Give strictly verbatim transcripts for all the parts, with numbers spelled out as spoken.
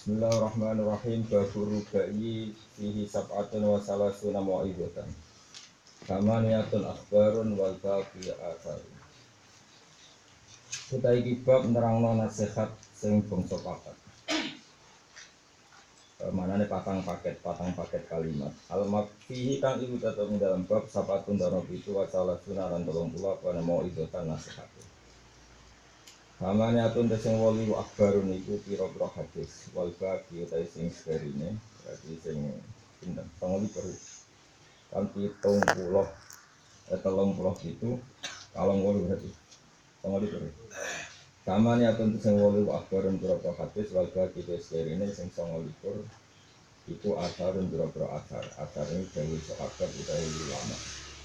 Bismillahirrahmanirrahim. Babur rubai fihi sab'atun wa salasuna mau'izatan. Samaniyatun akhbarun wal baqi atharun. Kita iki bab nerangno nasihat sing bangsa papat. Manane patang paket, patang paket kalimat. Al-mak fihi kang iku tetep ing dalam bab sab'atun dano pitu wa salasuna lan telung puluh apa mau'izatan nasihat. Hamane atun sing wali wa akhbarun iku pira-pira hadis wal baqi utai sing serine berarti sing pinten tanggal baru kan pitung puluh eh telung puluh itu kalong wolu berarti tanggal baru samane atun sing wali wa akhbarun pira-pira hadis wal baqi utai serine sing tanggal baru iku asarun pira-pira asar asar ini dewe sahabat utai ulama.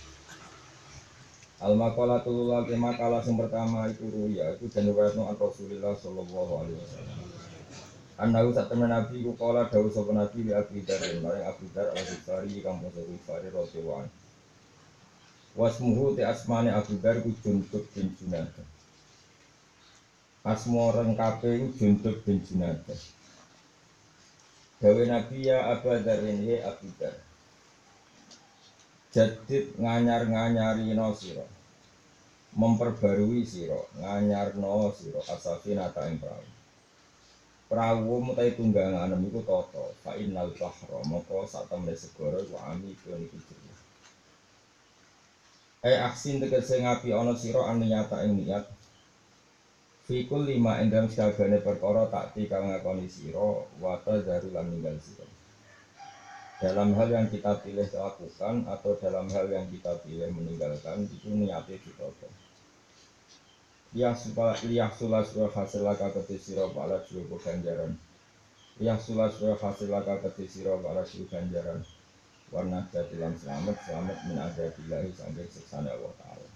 Al-maqalatul ula makalah yang pertama itu ruya itu dan riwayatno an Rasulillah sallallahu alaihi wasallam. Anahu satemen nabi ku kala dawuh sapa nabi li Abi Dzar maring Abu Dzar al-Ghifari kang basa Ghifari radhiyallahu anhu. Wasmuhu te asmane Abu Dzar ku Jundub bin Junadah. Asma lengkape ku Jundub bin Junadah. Dawe nabi ya Abu Dzar he Abu Dzar. Jadid nganyar-nganyari no siro memperbarui siro nganyarno siro asafina ta ing perahu perahu mutai tunggangan iku toto fa innal bahra moko sak temne segara ku ami kun iki jero ai aksin tegese ngapi ana siro an nyata ing niat fikul lima ing dalem sakabehane perkara takti kang ngakoni siro wa tadzaru lan ninggal siro dalam hal yang kita pilih lakukan atau dalam hal yang kita pilih meninggalkan itu niatnya ditoto. Liyah sulah surah hasil laka keti siro bala juru ganjaran. Liyah sulah surah hasil laka keti siro bala juru ganjaran. Warna jadilan selamat selamat min azabillahi sampai siksana Allah Ta'ala.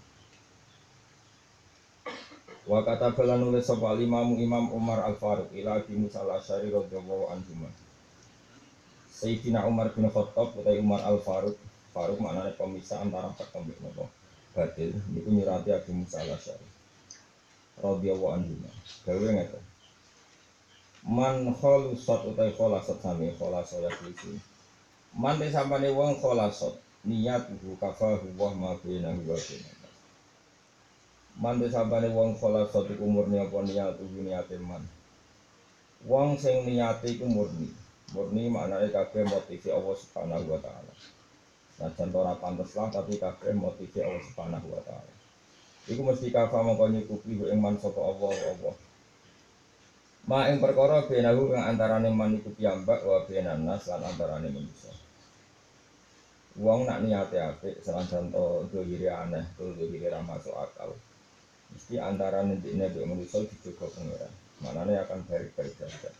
Wa kata bala nulis sapa imamu Imam Umar Al-Faruq ila Abi Musa Al-Asy'ari radhiyallahu anhu. Sayyidina Umar bin Khattab atau Umar Al-Faruq. Faruq maknanya pemisah antara hak dan nopo batil. Niku nyurati Abu Musa Al-Asy'ari radhiyallahu anhu. Gawe ngeten. Man khalusat utai khalasat sami khalasa ya kuwi. Man de sampane wong khalasat niat buku kafahu wa ma bina wa bina. Man de sampane wong khalasat iku murni apa niat niate man. Wong sing niate iku murni. Murni maknanya kabeh motivi Allah Subhanahu wa taala. Nah, contoh ora pantes lah tapi kabeh motivi Allah Subhanahu wa taala. Iku mesti kafa mongko nyukupi ing man sapa Allah Allah. Ma ing perkara benahu kang antarane man iku piyambak wa benan nas lan antarane manusia. Wong nak niate apik senajan to dohire aneh, to dohire ra masuk akal. Mesti antarane dene mbek manusia dijogo pengira. Manane akan baik-baik saja.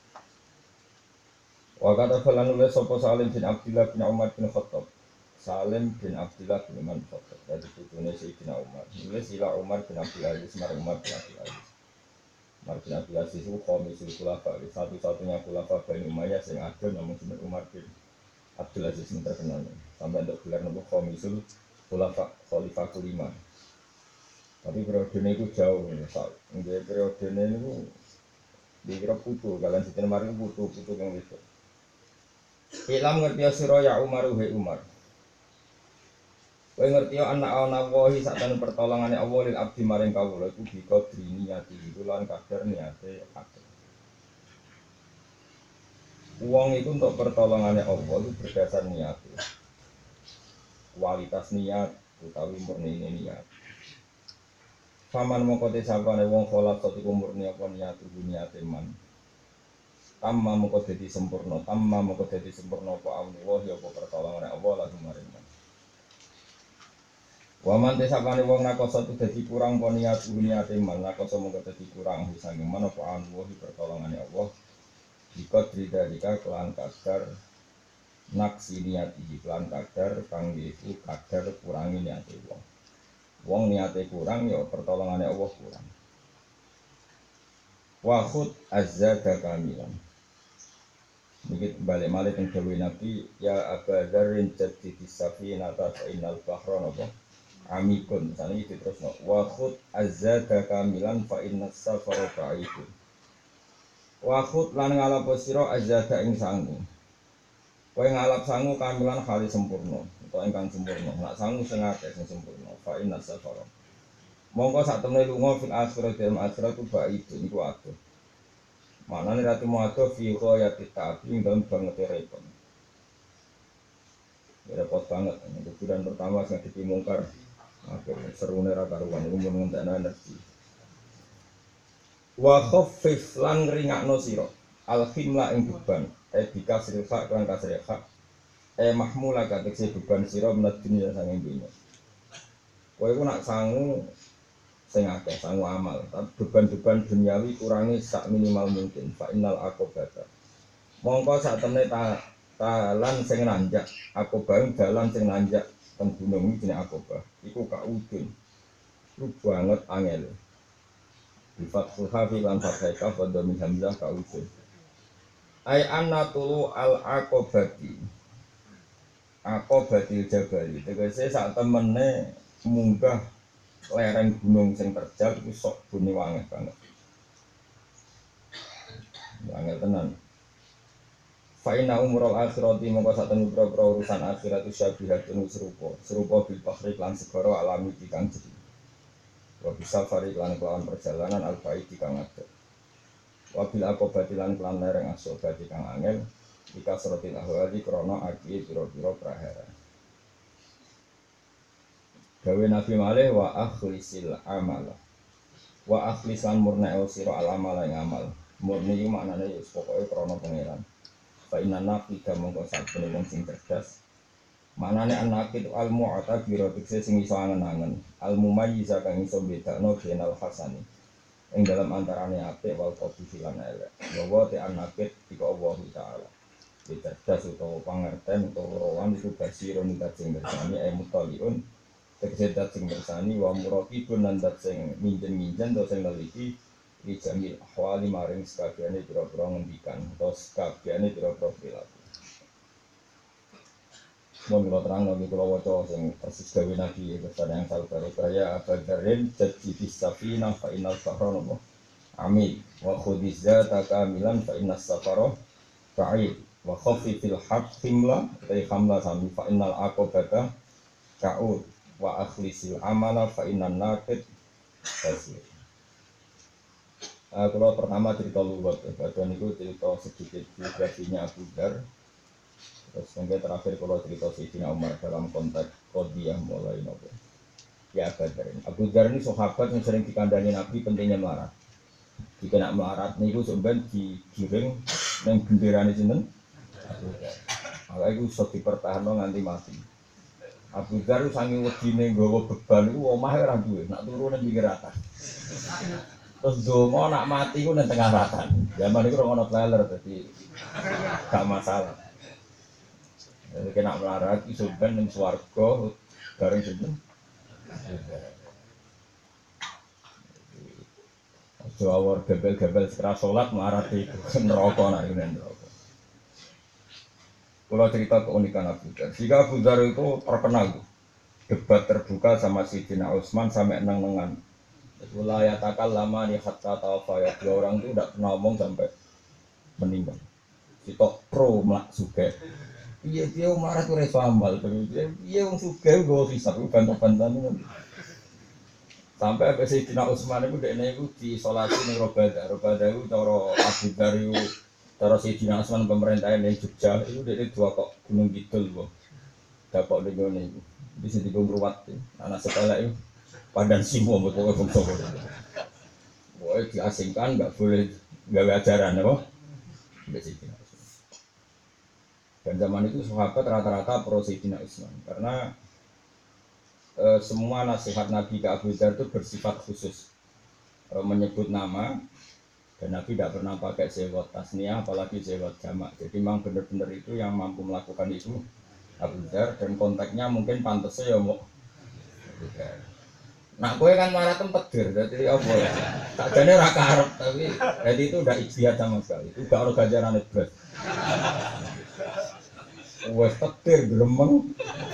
Wa kata falan nulis sapa Salim bin Abdullah bin Umar bin Khattab. Salim bin Abdullah bin Umar bin Khattab. Dari putune Sayyidina Umar. Nulis ila Umar bin Abdul Aziz mar Umar bin Abdul Aziz. Umar bin Abdul Aziz itu khamisul khulafa, satu-satunya khulafa Bani Umayyah sing ageng namun jeneng Umar bin Abdul Aziz sing terkenal. Sampai untuk gelar nopo khamisul khulafa khalifah kelima. Tapi periodenya itu jauh nih, nggih periodenya itu dikira putu, kalian Sayyidina Umar itu putu-putu yang itu. Ilam ngerti sira ya Umar he Umar. Kowe ngerti ana ana wahi sakjane pertolongane Allah lil abdi maring kawula iku bika niati lan kadar niate akeh. Wong itu untuk pertolongane Allah itu berdasar niat. Kualitas niat utawi murni niat. Faman mongko te sapane wong kholat iku murni apa niat niate man. Tamma moko dadi sempurna, tamma moko dadi sempurna apa Allah ya apa pertolongan Allah lagu maring. Wa man tesapane wong nakoso dadi kurang apa niat niate man, nakoso moko dadi kurang sange man apa Allah pertolongane Allah. Jika dridalika kelan kadar naksi niat iki kelan kadar kang iku kadar kurangi niate wong. Wong niate kurang ya pertolongane Allah kurang. Wa khud azzaka kamilan. Niki balik malih teng dawuh Nabi ya Abu Dzarrin jaddi safinata fa innal bahra napa amikun saniki diterusno wa khud azzaka kamilan fa innas safara ba'idun. Wakut lan ngalap sira azada ing sangu. Kowe ngalap sangu kamilan kali sempurna, utawa ingkang sempurna. Nak sangu sing akeh sing sempurna. Fa inna safara. Monggo sak temne lunga fil akhirat dalam akhirat ku baik niku adoh. Manane ratu muadoh fi ghayati ta'ab ing dalem banget repot. Repot banget. Kuburan pertama sing dipimungkar. Oke, serune ra karuan iku mun ngentekno energi. Wa khaffif lan ringakno sira al khimla ing beban e bika sirfa kan kasreha e mahmula katekse beban sira menat dunya sange dunya. Kowe iku nak sangu sing akeh sangu amal, tapi beban-beban duniawi kurangi sak minimal mungkin fa innal aqobata. Mongko sak temne ta talan sing nanjak, aqobah dalan sing nanjak teng gunung iki jenenge aqobah. Iku kaudun. Lu banget angel. Di fathul hafi lan fathai kaf wa dhamil hamzah kaudun. Ai anna tulu al aqobati. Aqobatil jabali. Tegese sak temene munggah lereng gunung sing terjal iku sok bune wangeh banget. Wangeh tenan. Fa inna umurul akhirati mongko saten boro-boro urusan akhirat syabihatun serupa, serupa bil bahri lan segara alami dikang jadi. Wa bisa fari lan kelawan perjalanan al-baid dikang ada. Wa bil aqobati lan kelan lereng asoba dikang angel ika suratil ahwali krana aki pira-pira prahara. Gawe Nabi malih wa akhlisil amal. Wa akhlisan murna'u sira al amal ing amal. Murni iki maknane ya pokoke krana pangeran. Fa inna naqida mongko sabene wong sing cerdas. Manane anaqid al mu'tabir tekse sing iso angen-angen. Al mumayyiz kang iso bedakno benal hasani. Ing dalam antarane apik wal qabih lan elek. Wa te anaqid tika Allah taala. Cerdas utawa pangerten utawa rawan iku basirun dat sing bersani ay mutaliun. Tegese dat sing bersani wa muraqibun lan dat sing minjen-minjen to sing neliti iki jamil ahwali maring sakabehane pira-pira ngendikan atau sakabehane pira-pira perilaku. Mun kula terang lagi kula waca sing persis gawe Nabi kesan yang sabar kaya abadarin jadi bisafina fa innal safara amin wa khudiza takamilan fa innas safara fa'id wa khaffifil himla tay hamla sami fa innal aqobata ka'ud wa akhlisil amala fa innan naqid basir. Uh, kalau pertama cerita luwet, badan itu cerita sedikit biografinya Abu Dar. Terus yang terakhir kalau cerita Sayyidina Umar dalam konteks Qadiyah mulai nopo. Ya Abu Dar ini. Abu Dar ini sahabat yang sering dikandani Nabi pentingnya melarat. Jika nak melarat niku sampeyan digiring nang benderane sinten? Abu Dar. Maka iku iso dipertahanno nganti mati. Abu Dar sange wedine nggawa beban iku omahe ora duwe, nak turu nang pinggir atas. Terus dongo nak mati ku nang tengah ratan. Zaman iku ora ono trailer dadi gak masalah. Jadi kena melarat iso ben ning swarga bareng sinten? Jawar gebel-gebel setelah sholat melarat itu neraka nak ini neraka. Kalau cerita keunikan Abu Dar, jika Abu Dar itu terkenal debat terbuka sama Sayyidina Utsman sampai neng-nengan. Wilayah takal lama nih hatta tawafa ya dua orang itu tidak pernah ngomong sampai meninggal. Si tok pro melak suge. Iya dia marah tuh reso ambal, dia dia orang suge gue hisap gue bantah-bantah nih. Sampai apa Sayyidina Utsman itu dia itu diisolasi nih Robadah, Robadah itu cara Abu Dar itu cara Sayyidina Utsman pemerintahan yang Jogja itu dia dua kok Gunung Kidul loh. Dapat di gunung itu di sini Gumruwat anak sekolah itu. Padan Simo pokoknya bangsa itu. Boleh diasingkan, nggak boleh gawe ajaran apa? Dan zaman itu sahabat rata-rata pro Sayyidina Utsman karena e, semua nasihat Nabi ke Abu Dar itu bersifat khusus, e, menyebut nama dan Nabi tidak pernah pakai sewot tasniyah apalagi sewot jamak. Jadi memang benar-benar itu yang mampu melakukan itu Abu Dar dan konteksnya mungkin pantasnya ya mau Abu Dar. Nah, kowe kan marah tempat ger, jadi apa ya? Tak jane ora karep, tapi jadi itu udah ijtihad sama sekali. Itu gak ono ganjaran blas. Wes tetir gremeng.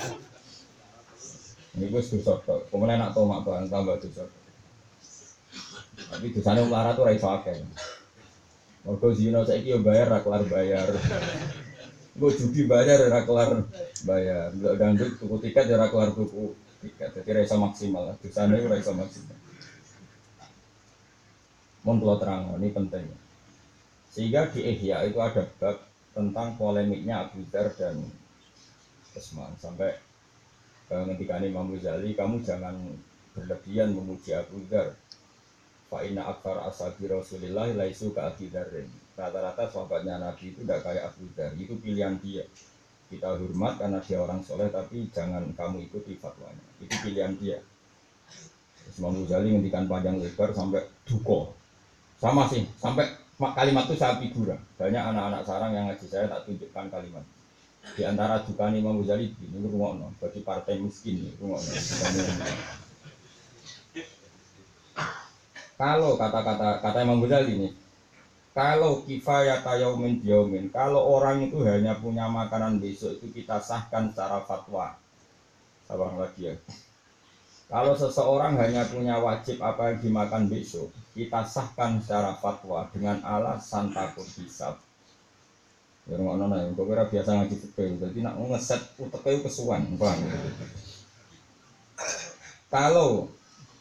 Niku wis dosa tok. Kemudian nak tomak barang tambah dosa. Tapi dosane marah tuh ora iso akeh. Mergo zina saiki yo bayar ra kelar bayar. Gue judi bayar ora kelar bayar. Ndelok dangdut tuku tiket ora kelar tuku tiket. Dadi ra iso maksimal. Dosane ora iso maksimal. Mun kula terang ini penting. Sehingga di Ihya itu ada bab tentang polemiknya Abu Dzar dan Utsman sampai ketika Imam Ghazali, kamu jangan berlebihan memuji Abu Dzar. Fa inna aktsara ashabi Rasulillah laisu ka Abi Dzarrin. Rata-rata sahabatnya Nabi itu tidak kayak Abu Dzar. Itu pilihan dia. Kita hormat karena dia orang soleh, tapi jangan kamu ikuti fatwanya. Itu pilihan dia. Imam Ghazali ngendikan panjang lebar sampai duko. Sama sih, sampai kalimat itu saya figura. Banyak anak-anak sarang yang ngaji saya tak tunjukkan kalimat. Di antara duka Imam Ghazali ini rungokno bagi partai miskin ini rungokno. Kalau kata-kata kata Imam Ghazali ini, kalau kifayat yaumin yaumin, kalau orang itu hanya punya makanan besok itu kita sahkan secara fatwa. Sabang lagi ya. Kalau seseorang hanya punya wajib apa yang dimakan besok, kita sahkan secara fatwa dengan alasan takut hisab. Ya ngono nana, kok ora biasa ngaji fikih, jadi nak ngeset uteke kesuwan, paham. Kalau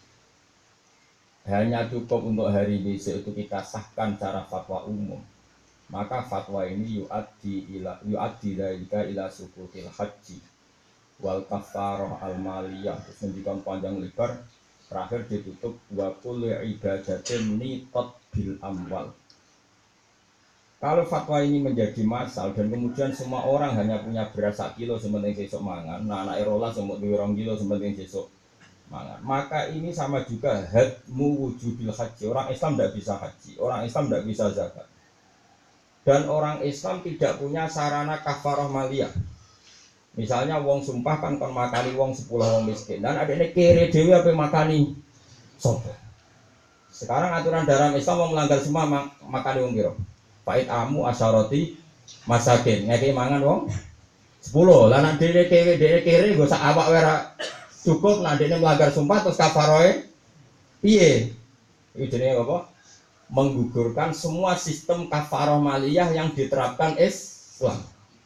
hanya cukup untuk hari besok itu kita sahkan secara fatwa umum, maka fatwa ini yu'addi ila yu'addi dalika ila sukutil haji wal kafarah al maliyah. Terus menunjukkan panjang lebar, terakhir ditutup wa kullu ibadatin niqat bil amwal. Kalau fatwa ini menjadi masal dan kemudian semua orang hanya punya beras sak kilo sementing sesuk mangan, nah anak erola semut dua kilo sementing sesuk mangan, maka ini sama juga hadmu wujudil haji. Orang Islam tidak bisa haji, orang Islam tidak bisa zakat, dan orang Islam tidak punya sarana kafarah maliyah. Misalnya wong sumpah kan kon makani wong sepuluh wong miskin, dan adekne kere dhewe ape makani sapa. Sekarang aturan dalam Islam mau melanggar semua mak makani wong piro? Fait amu asyarati masakin ngeke mangan wong sepuluh. Lah nek dhewe dhewe dhewe kere nggo sak awak wae cukup, nah dia melanggar sumpah terus kafaroe piye? Itu jenenge apa? Menggugurkan semua sistem kafaroh maliyah yang diterapkan Islam.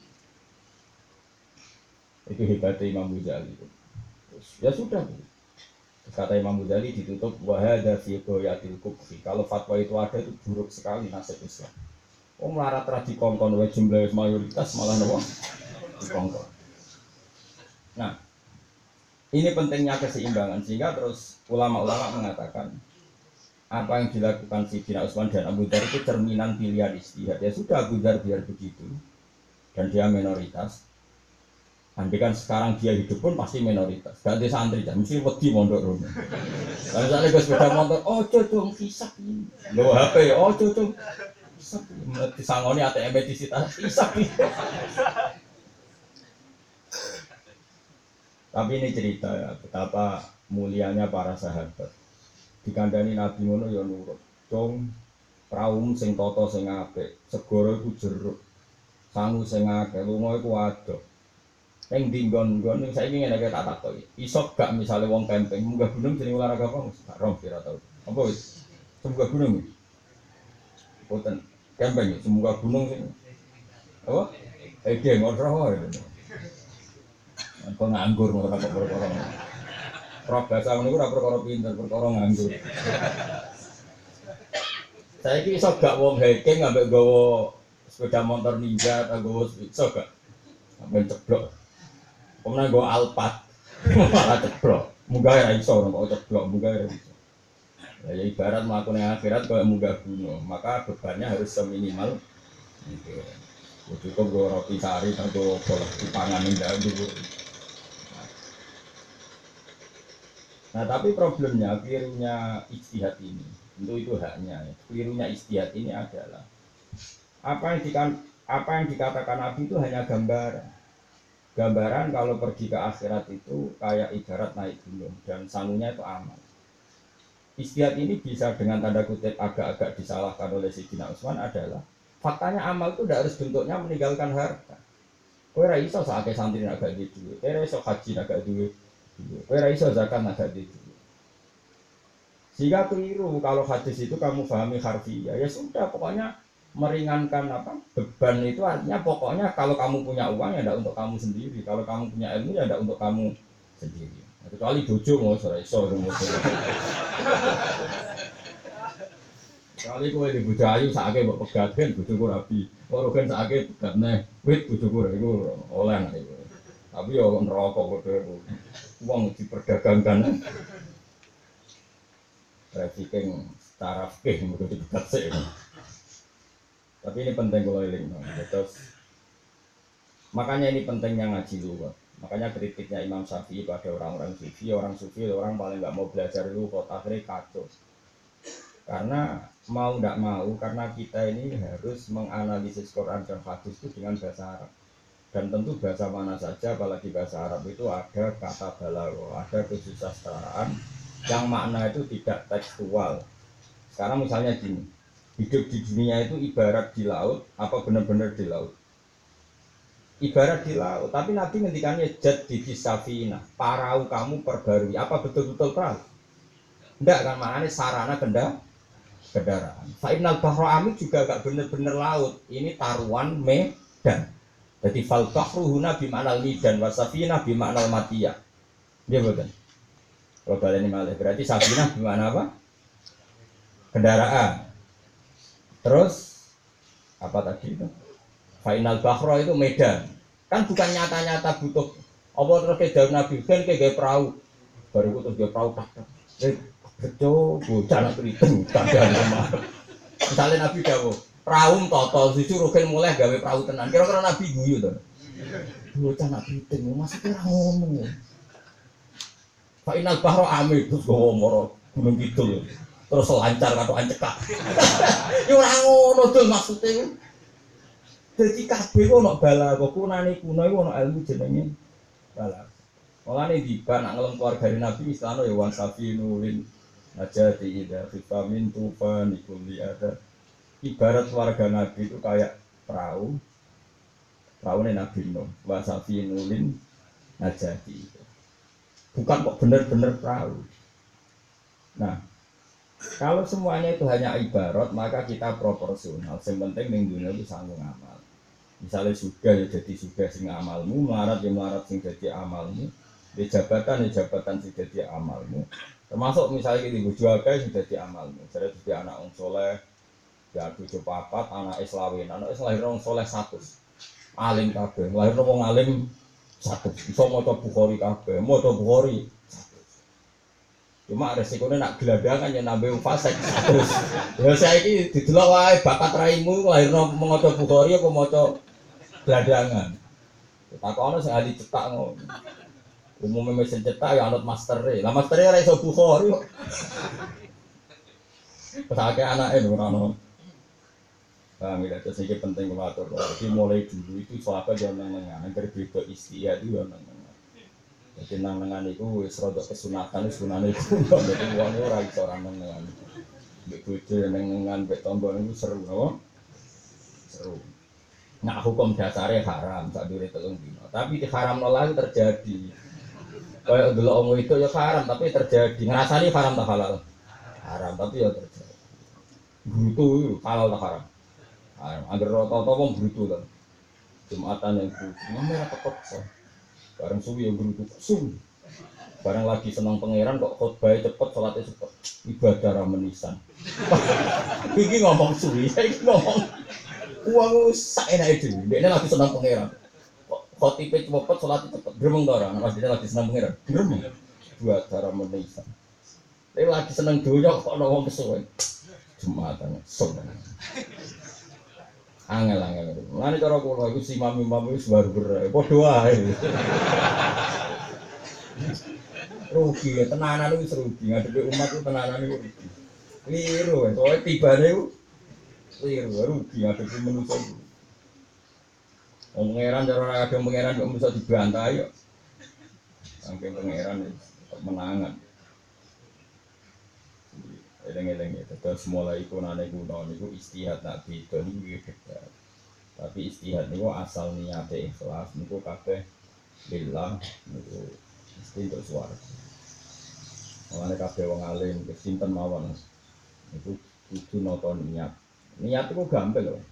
Itu hebatnya Imam Ghazali. Ya sudah. Kata Imam Ghazali ditutup wahada fi qoyatil kubri. Kalau fatwa itu ada itu buruk sekali nasib Islam. Oh melarat ra dikongkon wae jumlah mayoritas malah nopo dikongkon. Nah, ini pentingnya keseimbangan, sehingga terus ulama-ulama mengatakan apa yang dilakukan Sayyidina Utsman dan Abu Dzar itu cerminan pilihan ijtihad. Ya sudah, Abu Dzar biar begitu dan dia minoritas. Andai kan sekarang dia hidup pun pasti minoritas. Gak ada santri kan, mesti wedi mondok rono. Lah misalnya gue sepeda motor, oh cocok hisap ini. Lo H P, oh cocok hisap ini. Disangoni A T M disita hisap ini. Tapi ini cerita ya, betapa mulianya para sahabat. Dikandani Nabi ngono ya nurut. Dong praum sing tata sing apik, segara iku jeruk. Sangu sing akeh, lunga iku adoh. Ning dinggon-nggon saiki ngene iki tak takoki. Iso gak misale wong camping munggah gunung jeneng olahraga apa? Gak roh kira tau. Apa wis? Munggah gunung. Boten camping munggah gunung sing apa? Ege ngono roh. Kok nganggur ora kok perkara. Prof bahasa niku ora perkara pinter, perkara nganggur. Saiki iso gak wong hiking ambek gawa sepeda motor ninja atau gawa iso gak? Sampai ceblok. Kemudian gawa Alphard. Malah ceblok. Munggah ora iso kok ceblok, munggah ora iso. Ya ibarat mlakune akhirat koyo munggah gunung, maka bebannya harus seminimal gitu. Cukup gawa roti sari atau bola dipangan ning dulu. Nah tapi problemnya, kelirunya ijtihad ini, tentu itu haknya. Ya. Kelirunya ijtihad ini adalah apa yang, dikan, apa yang dikatakan Nabi itu hanya gambaran. Gambaran kalau pergi ke akhirat itu kayak ibarat naik gunung dan sangunya itu aman. Ijtihad ini bisa dengan tanda kutip agak-agak disalahkan oleh Sayyidina Utsman adalah faktanya amal itu tidak harus bentuknya meninggalkan harta. Kowe ra iso sakake santri agak di duit, kowe ra iso haji agak duit. Kowe ra iso zakat agak gitu. Sehingga keliru kalau hadis itu kamu pahami harfiah. Ya sudah pokoknya meringankan apa beban itu artinya pokoknya kalau kamu punya uang ya tidak untuk kamu sendiri, kalau kamu punya ilmu ya tidak untuk kamu sendiri. Kecuali bojo mau sore sore Kali kowe di bojo ayu sakake mbok pegaten bojoku rabi. Ora kan sakake pegatne wit bojoku iku oleh nek iku. Tapi yo neraka kowe wong diperdagangkan. Trafficking secara fikih mesti dipegat sik. Tapi ini penting kalau eling. Terus makanya ini pentingnya ngaji dulu. Makanya kritiknya Imam Syafi'i pada orang-orang sufi, orang sufi orang paling nggak mau belajar dulu kok akhirnya kacau. Karena mau tidak mau, karena kita ini harus menganalisis Quran dan hadis itu dengan bahasa Arab. Dan tentu bahasa mana saja, apalagi bahasa Arab itu ada kata balaghah, ada kesusastraan yang makna itu tidak tekstual. Sekarang misalnya gini, hidup di dunia itu ibarat di laut, apa benar-benar di laut? Ibarat di laut, tapi Nabi ngendikannya jad di safina, parau kamu perbarui, apa betul-betul perahu? Enggak kan, maknanya sarana kendaraan. kendaraan. Fa'inal bahro amid juga gak bener-bener laut. Ini taruhan medan. Jadi fal bahru huna bimaknal midan wasafina bimaknal matiyah. Dia betul. Kalau kalian ini malah berarti safina bimakna apa? Kendaraan. Terus apa tadi itu? Fa'inal bahro itu medan. Kan bukan nyata-nyata butuh. Apa terus ke daun Nabi kan kayak perahu. Baru terus dia perahu tak. Betul, bocah nak kriting kadang rumah. Misalnya Nabi dawuh, perahu toto susu rogen mulai gawe perahu tenan. Kira-kira Nabi guyu to. Bocah nak kriting, maksudnya ora ngono. Fa inal bahro amid terus gowo moro gunung kidul. Terus lancar katokan cekak. Ya ora ngono dul maksude. Dadi kabeh kok ono balaghah, kunane kuno iku ono ilmu jenenge balaghah. Mulane diban nak ngelem keluarga Nabi istilahno ya wan safinulin najati ida fifamin tufan ikuli ada. Ibarat keluarga Nabi itu kayak perahu perahu ini Nabi Nuh wa safinulin najati. Bukan kok benar-benar perahu. Nah, kalau semuanya itu hanya ibarat maka kita proporsional. Yang penting ning dunia itu sanggup amal. Misalnya sudah ya jadi sudah sing amalmu, melarat ya melarat sing jadi amalmu. Di jabatan, di jabatan sudah di amalmu. Termasuk misalnya di bojo akeh sudah di amalmu. Jadi di anak wong soleh, ya bojo papat, anak islawin, anak islahir wong soleh satu. Alim kabeh, lahir wong alim satu. Iso maca Bukhari kabeh, maca Bukhari. Cuma resikonya nak gelandangan ya nambah fasik terus. Ya saiki didelok wae bakat raimu lahir maca Bukhari apa maca gelandangan. Takono sing ahli cetak ngono. Umumnya mesin cetak ya anut masternya. Lah masternya ora iso Bukhari kok. Pesake anake lho ora ono. Paham ya, terus iki penting kula atur. Jadi mulai dulu itu sahabat yo nang-nang, nek beda istihad itu yo nang-nang. Jadi nang-nangan iku wis rada kesunatan sunane kuno. Dadi wong ora iso ora nang-nangan. Mbek bojo nang-nangan mbek tangga niku seru apa? Seru. Nah hukum dasarnya haram sak dure telung dino. Tapi haram nolak terjadi. Kayak delok omong itu ya haram tapi terjadi. Ngrasani haram tak halal? Haram tapi ya terjadi. Brutu halal tak haram? Haram. Angger rata-rata wong brutu kan. Jumatan yang brutu ngamera tekok. Bareng suwi yang brutu sum. Bareng lagi senang pangeran kok khotbah cepet salatnya cepet. Ibadah ra menisan. Iki ngomong suwi, iki ngomong uang sak enake dhewe. Dekne lagi senang pangeran. Khotibe cepet salat cepet. Gremeng to ora? Mas dene lagi senang pangeran. Gremeng. Dua cara menisa. Tapi lagi senang donya kok ana wong kesuwen. Jumatan sok. Angel-angel. Mulane cara kula iku si mami-mami wis baru berai. Padha wae. Rugi tenanan wis rugi. Ngadepi umat ku tenanan iku rugi. Kliru, soalnya tibane ku kliru, rugi ngadepi manusa iku. Wong pangeran cara ada pangeran kok bisa dibantai kok. Saking pangeran menangan. Eleng-eleng ya, terus mulai ikunane kuno niku istihad nak beda niku beda. Tapi istihad niku asal niate ikhlas niku kabeh lillah niku mesti untuk swarga. Mulane kabeh wong alim kesinten mawon niku kudu nata niat. Niat iku gampang lho.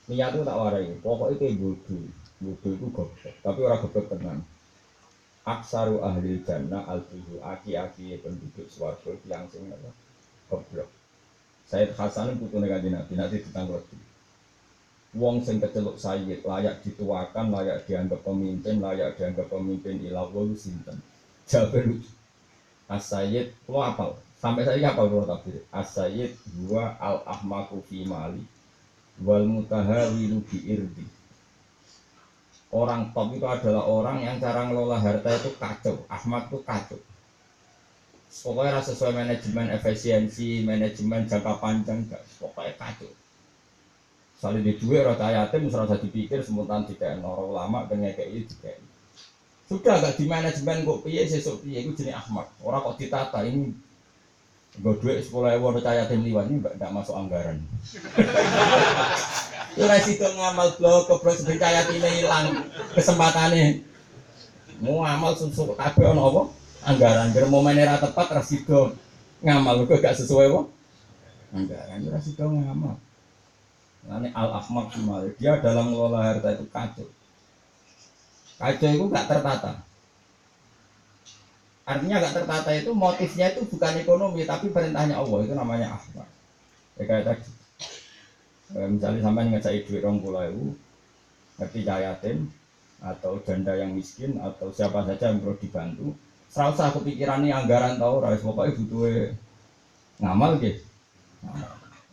Niat itu tak warai, pokoknya kayak bodoh, bodoh itu goblok, tapi orang goblok tenan. Aksaru ahli jannah al-tuhu aki-aki penduduk swarga yang sing apa? Goblok. Sayyid Hasan putune kanjeng Nabi nanti ditanggleti. Wong sing keceluk sayyid layak dituakan, layak dianggap pemimpin, layak dianggap pemimpin ila wolu sinten. Jabir As-Sayyid lo apal. Sampai saya apal kalau tafsir. As-Sayyid huwa al-ahmaku fi mali wal mutahawilu bi irdi. Orang top itu adalah orang yang cara ngelola harta itu kacau. Ahmad itu kacau. Pokoknya rasa sesuai manajemen efisiensi, manajemen jangka panjang, gak. Pokoknya kacau. Soalnya di dua rata yatim, serasa dipikir semutan tidak orang lama dengan kayak itu juga. Sudah gak di manajemen kok piye sesuk piye itu jenis Ahmad. Orang kok ditata ini gue duit sepuluh ribu rata yatim liwat ini gak masuk anggaran. Itu resiko ngamal blok ke blok sebentar yatim hilang kesempatannya. Mau ngamal susu kabeh ono apa? Anggaran biar mau menera tepat resiko ngamal kok gak sesuai apa? Anggaran resiko ngamal. Ini al-ahmad semua dia dalam mengelola harta itu kacau. Kacau itu gak tertata. Artinya gak tertata itu motifnya itu bukan ekonomi tapi perintahnya Allah, itu namanya ahmad. Ya kayak tadi. E, misalnya sampai ngecai duit rong puluh ribu, ngerti yatim atau janda yang miskin atau siapa saja yang perlu dibantu. Serasa kepikiran ini anggaran tahu, rais pokoknya butuh ngamal gitu. Ngamal.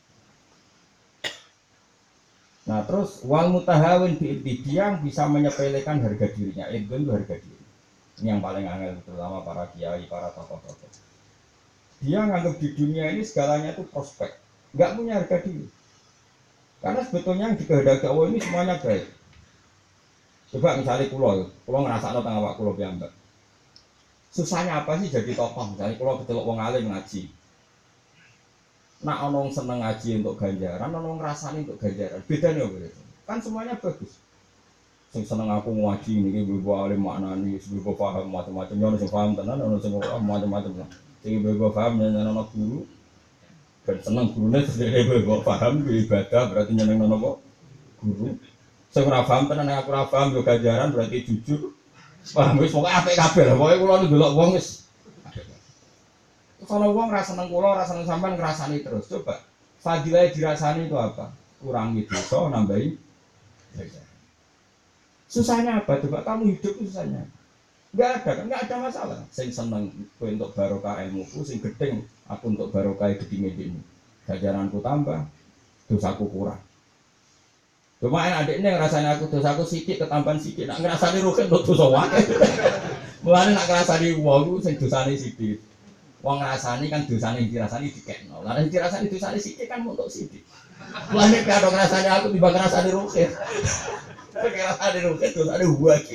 Nah terus wal mutahawin bi'iddi dia yang bisa menyepelekan harga dirinya. Itu itu harga diri. Ini yang paling angel terutama para kiai, para tokoh-tokoh. Dia nganggap di dunia ini segalanya itu prospek, nggak punya harga diri. Karena sebetulnya yang dikehendaki Allah ini semuanya baik. Coba misalnya kulo, kulo ngerasa ada tengah kulo piyambak. Susahnya apa sih jadi tokoh? Misalnya kulo kecelok wong alim ngaji. Nak onong seneng ngaji untuk ganjaran, onong ngrasani untuk ganjaran. Bedanya apa itu? Kan semuanya bagus. Sing seneng aku ngaji niki ibu alim maknani, ibu paham macam-macam, yo sing paham tenan, ono sing ora macam-macam. Sing ibu paham nyeneng ono guru. Ben seneng gurune terus ibu paham ibadah berarti nyeneng ono guru. Sing ora paham tenan aku ora paham yo ganjaran berarti jujur. Paham wis pokoke apik kabeh lho. Pokoke kula ndelok wong wis kalau uang rasa seneng kulo, rasa seneng sampean ngerasani terus. Coba fadilah dirasani itu apa? Kurangi dosa, nambahi dosa. Susahnya apa? Coba kamu hidup itu susahnya. Enggak ada kan? Enggak ada masalah. Sing seneng untuk barokah ilmuku, sing gedeng aku untuk barokah gedinge ini. Ganjaranku tambah, dosaku kurang. Cuma adik ini ngerasani aku dosaku sedikit, ketambahan sedikit. Nak ngerasani rugen untuk dosa wae. Mulane nak ngerasani wong sing dosane sedikit. Wong ngrasani kan dosane dirasani dikekno. Lah nek dirasani dosane sithik kan untuk sithik. Lah nek karo ngrasani aku tiba ngrasani rukhir. Nek ngrasani rukhir dosane huwaki.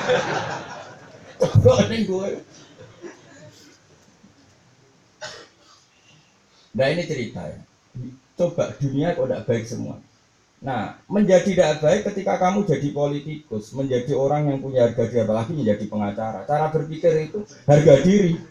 Kok ning gue. Nah ini cerita ya. Coba dunia kok tidak baik semua. Nah, menjadi tidak baik ketika kamu jadi politikus, menjadi orang yang punya harga diri, apalagi menjadi pengacara. Cara berpikir itu harga diri.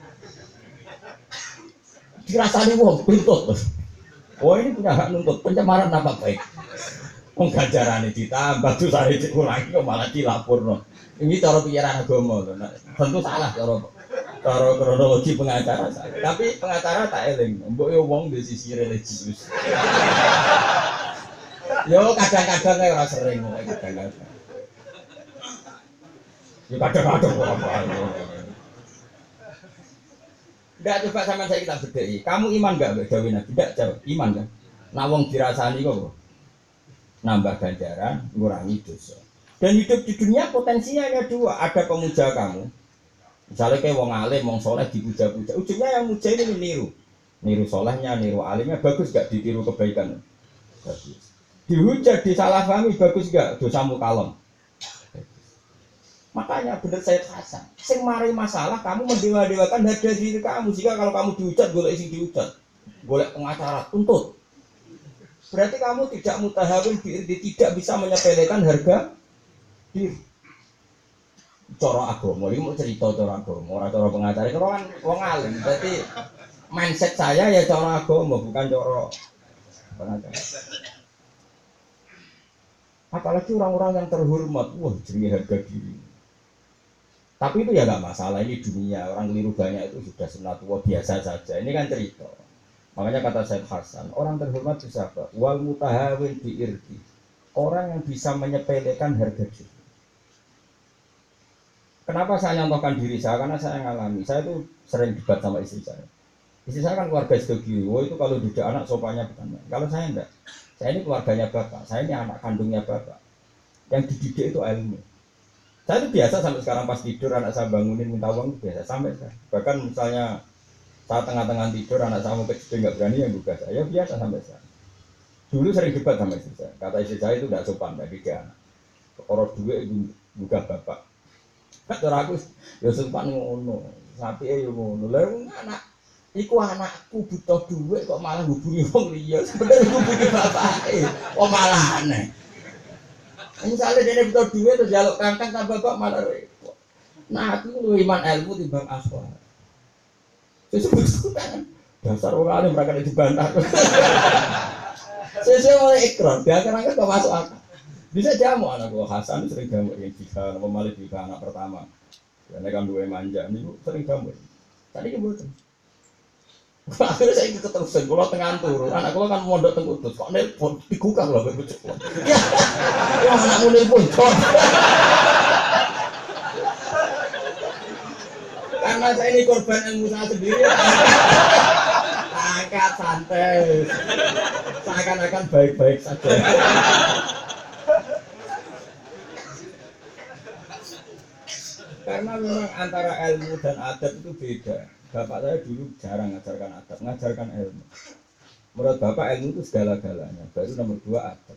Dirasani wong tuntut. Oh ini punya hak nuntut pencemaran nama baik. Wong ganjarane ditambah dosane dikurangi kok malah dilapurno. Ini cara pikiran agama lho. Tentu salah cara cara kronologi pengacara salah. Tapi pengacara tak eling. Mbok yo wong di sisi religius. Yo kadang-kadang kayak ora sering kadang-kadang. Yo kadang-kadang ora. Enggak coba sama saya kita bedai. Kamu iman enggak Mbak Dawi Nabi? Tidak jawab. Iman kan? Nah wong dirasani kok nambah ganjaran, ngurangi dosa. Dan hidup di dunia potensinya ada dua. Ada pemuja kamu. Misalnya kayak wong alim, wong soleh dipuja-puja. Ujungnya yang muja ini niru. Niru solehnya, niru alimnya. Bagus enggak ditiru kebaikan? Bagus. Dihujat, disalahpahami. Bagus enggak? Dosamu kalem. Makanya benar Sayyid Hasan, sing mari masalah kamu mendewa-dewakan harga diri kamu. Jika kalau kamu dihujat, golek sing dihujat, golek pengacara, tuntut. Berarti kamu tidak mutahawin diri, tidak bisa menyepelekan harga diri. Cara agama, ini mau cerita cara agama, orang cara pengacara, itu kan wong alim. Berarti mindset saya ya cara agama, bukan cara pengacara. Apalagi orang-orang yang terhormat, wah jenenge harga diri. Tapi itu ya nggak masalah, ini dunia, orang keliru banyak itu sudah sunatullah biasa saja. Ini kan cerita. Makanya kata Syekh Hasan, orang terhormat itu siapa? Wal mutahawin bi irdi. Orang yang bisa menyepelekan harga diri. Kenapa saya nyontohkan diri saya? Karena saya ngalami. Saya itu sering debat sama istri saya. Istri saya kan keluarga Sidogiri. Oh itu kalau didik anak sopannya bukan. Kalau saya enggak. Saya ini keluarganya bapak. Saya ini anak kandungnya bapak. Yang dididik itu ilmu. Saya itu biasa sampai sekarang pas tidur anak saya bangunin minta uang itu biasa sampai sekarang. Bahkan misalnya saat tengah-tengah tidur anak saya mau kecil nggak berani yang buka saya. Ya biasa sampai sekarang. Dulu sering debat sama istri saya. Kata istri saya itu nggak sopan bagi dia anak. Orang dua itu buka bapak. Cara aku ya sempat ngono, sapi ya ngono. Lah anak iku anakku butuh duit kok malah hubungi wong liya. Sebenarnya hubungi bapake. Kok malah aneh. Misalnya dia butuh duit terus jaluk kangkang tambah bapak malah repot. Nah aku lu iman ilmu timbang akhlak. Sesuk kan dasar wong alim mereka dibantah. Sesuk mulai ikrar, dia kan kok masuk akal. Bisa jamu anak gua Hasan sering jamu yang jika pemalit jika anak pertama. Karena kan dua manja ini sering jamu. Tadi kan betul. Akhirnya saya ikut terusin, kalau tengah turun, anak gua kan mondok teng Kudus, kok nelpon digugah loh begitu. Ya, wah anakmu nelpon con. Karena saya ini korban ilmu saya sendiri. Angkat santai, seakan-akan baik-baik saja. Karena memang antara ilmu dan adab itu beda. Bapak saya dulu jarang ngajarkan adab, ngajarkan ilmu. Menurut bapak ilmu itu segala-galanya. Baru nomor dua adab.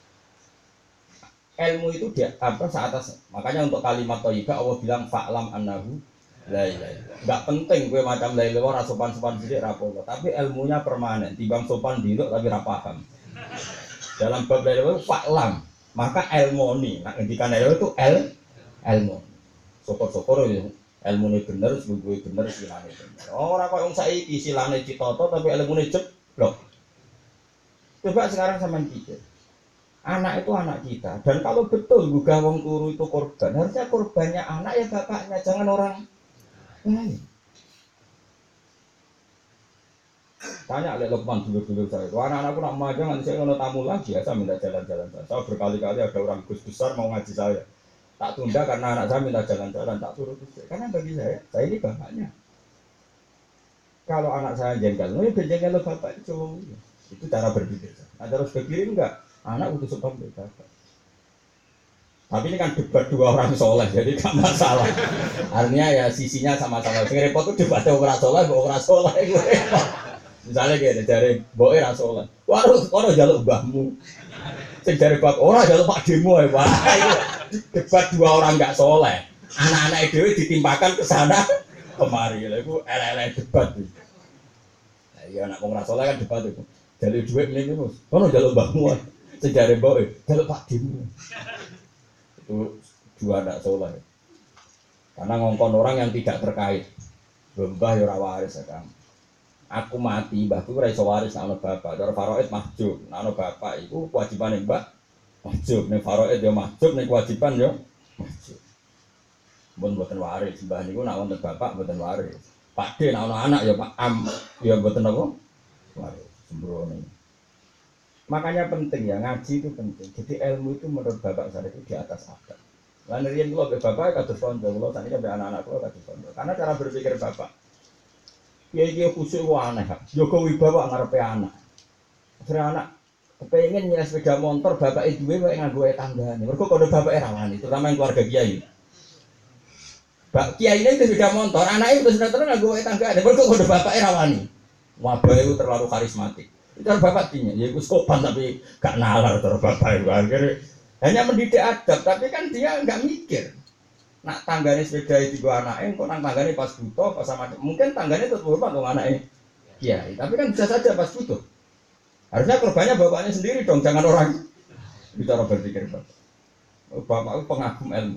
Ilmu itu dia apa seatas. Makanya untuk kalimat thayyibah Allah bilang fa'lam annahu la ilaha illallah. Enggak penting gue macam la ilaha ora sopan-sopan sithik ra apa-apa, tapi ilmunya permanen. Timbang sopan dino tapi ra paham. Dalam bab la ilaha fa'lam, maka ilmoni. Nah, ngendikan ilmu itu el ilmu. Syukur-syukur ya ilmune bener, gue bener silane bener. Ora kok wong saiki silane citoto tapi ilmune jeblok. Coba sekarang sampean pikir. Anak itu anak kita dan kalau betul gugah wong turu itu korban, harusnya korbannya anak ya bapaknya, jangan orang lain. Tanya oleh Lukman dulu-dulu saya, anak-anakku nak maju nanti saya ngono tamu lagi ya, saya minta jalan-jalan. Saya berkali-kali ada orang Gus besar mau ngaji saya. Tak tunda karena anak saya minta jalan-jalan, tak turut. Karena bagi saya, saya ini bapaknya. Kalau anak saya jengkel, no ya jengkel lo bapak itu. Itu cara berpikir. Nah, terus berpikir enggak, anak butuh sopan bapak. Tapi ini kan debat dua orang soleh, jadi gak masalah. Artinya ya sisinya sama-sama. Yang repot itu debatnya orang soleh, orang soleh. Misalnya kayak dari boe orang soleh. Waduh, orang jaluk mbahmu. Sing dari bab orang jaluk pak demo ya pak. Debat dua orang nggak soleh, anak-anak dewi ditimpakan ke sana kemari, itu ele-ele debat. Nah, iya anak orang soleh kan debat itu. Jalur duit ini terus, kono jalur mbahmu, sejarah boy, jalur pak demo. Itu dua anak soleh. Karena ngongkon orang yang tidak terkait, mbah ya ora waris ya kan. Aku mati, mbahku ora iso waris nek ana bapak. Cara faraid mahjub, nek ana bapak iku kewajibane mbah. Mahjub, nih faraid ya mahjub, nih kewajiban ya mahjub. Mbon mboten waris, mbah niku nak wonten bapak mboten waris. Pakde nak ana anak ya Pak Am, ya mboten apa? Waris, sembrono. Makanya penting ya ngaji itu penting. Jadi ilmu itu menurut bapak saya itu di atas adab. Lan riyen kula be bapak kados kanca, kula sakniki be anak-anak kula kados kanca. Karena cara berpikir bapak ya iki khusuk aneh, yoga wibawa ngarepe anak. Akhire anak kepengen nyes sepeda motor bapak itu duwe kok nganggo tanggane. Mergo kono bapake rawani, terutama yang keluarga kiai. Bak kiai ini itu sepeda motor, anake wis terus nganggo tanggane. Mergo kono bapake rawani. Wabah itu terlalu karismatik. Itu bapak tinya, ya iku sopan tapi gak nalar terus bapak itu. Akhirnya hanya mendidik adab, tapi kan dia enggak mikir. Nak tanggane sepeda itu gua anake kok nang tanggane pas butuh pas sama mungkin tanggane tetep hormat wong anake kiai, tapi kan bisa saja pas butuh. Harusnya korbannya bapaknya sendiri dong, jangan orang bicara berpikir bapak. Bapak itu pengagum ilmu.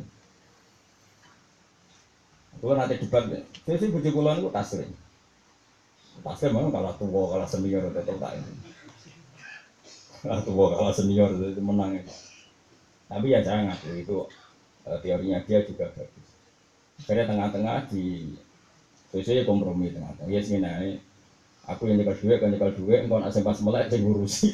Kalau nanti debat, saya sih bujuk kulon itu taslim. Taslim memang kalah tua, kalah senior itu tak ini. Kalah tua, kalah senior itu menang itu. Tapi ya jangan ngaku itu uh, teorinya dia juga bagus. Karena tengah-tengah di sesuai kompromi tengah-tengah. Ya sih nah, aku yang nyekel duit, kan nyekel duit, engkau nak sempat melek saya ngurusi.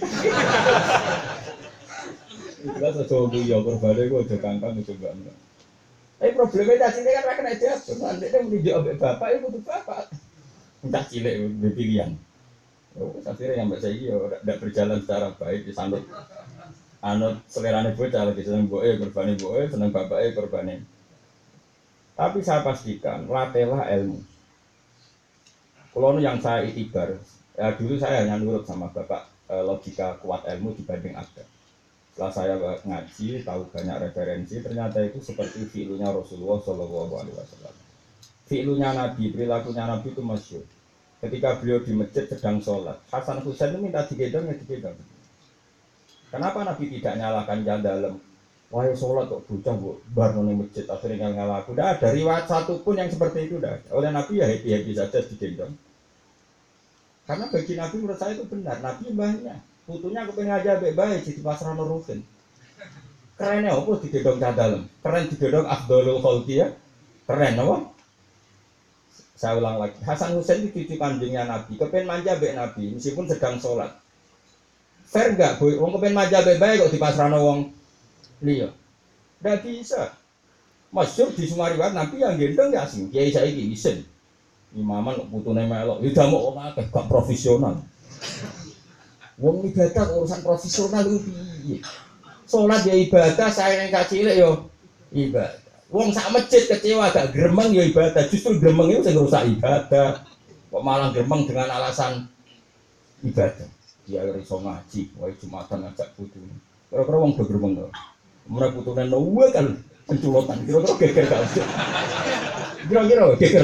Itu kan sesuatu ya berbeda gue udah kangkang coba enggak. Tapi problemnya cah cilik kan rakyat aja, nanti dia menunjuk abek bapak itu tuh bapak. Cah cilik berpilihan. Oh, akhirnya yang mbak saya tidak berjalan secara baik disambut. Anut selerane bocah lagi seneng boe berbani boe seneng bapake berbani. Tapi saya pastikan latihlah ilmu. Kalau yang saya itibar, ya dulu saya hanya nurut sama bapak eh, logika kuat ilmu dibanding ada. Setelah saya ngaji, tahu banyak referensi, ternyata itu seperti fi'lunya Rasulullah Shallallahu Alaihi Wasallam. Fi'lunya Nabi, perilakunya Nabi itu masyhur. Ketika beliau di masjid sedang sholat, Hasan Husain itu minta digendong ya digendong. Kenapa Nabi tidak nyalakan yang dalam? Wahai sholat kok bocah bu, bar di masjid akhirnya ngalah aku. Tidak ada riwayat satu pun yang seperti itu. Dah. Oleh Nabi ya happy happy saja digendong. Karena bagi Nabi menurut saya itu benar. Nabi banyak. Putunya aku pengen aja baik-baik jadi pasrah nurufin. Kerennya apa digendong yang dalam? Keren digendong Abdul Khalqi ya. Keren apa? Saya ulang lagi. Hasan Husain itu cucu kandungnya Nabi. Kepen manja baik Nabi meskipun sedang sholat. Fair enggak, boy? Wong kepen manja baik-baik kok dipasrahno wong liya. Enggak bisa. Masyhur di semua riwayat Nabi yang gendong ya sing kiai saiki isin. Imaman kok putune melok. Ya damuk wong akeh gak profesional. Wong ibadah urusan profesional itu piye? Salat ya ibadah, saya ning cilik yo ibadah. Wong sak masjid kecewa gak gremeng ya ibadah. Justru gremeng itu sing rusak ibadah. Kok malah gremeng dengan alasan ibadah. Dia iso ngaji, wae Jumatan ngajak putune. Kira-kira wong do gremeng to. Mun putune nuwe kan penculotan, kira-kira geger gak. Kira-kira geger.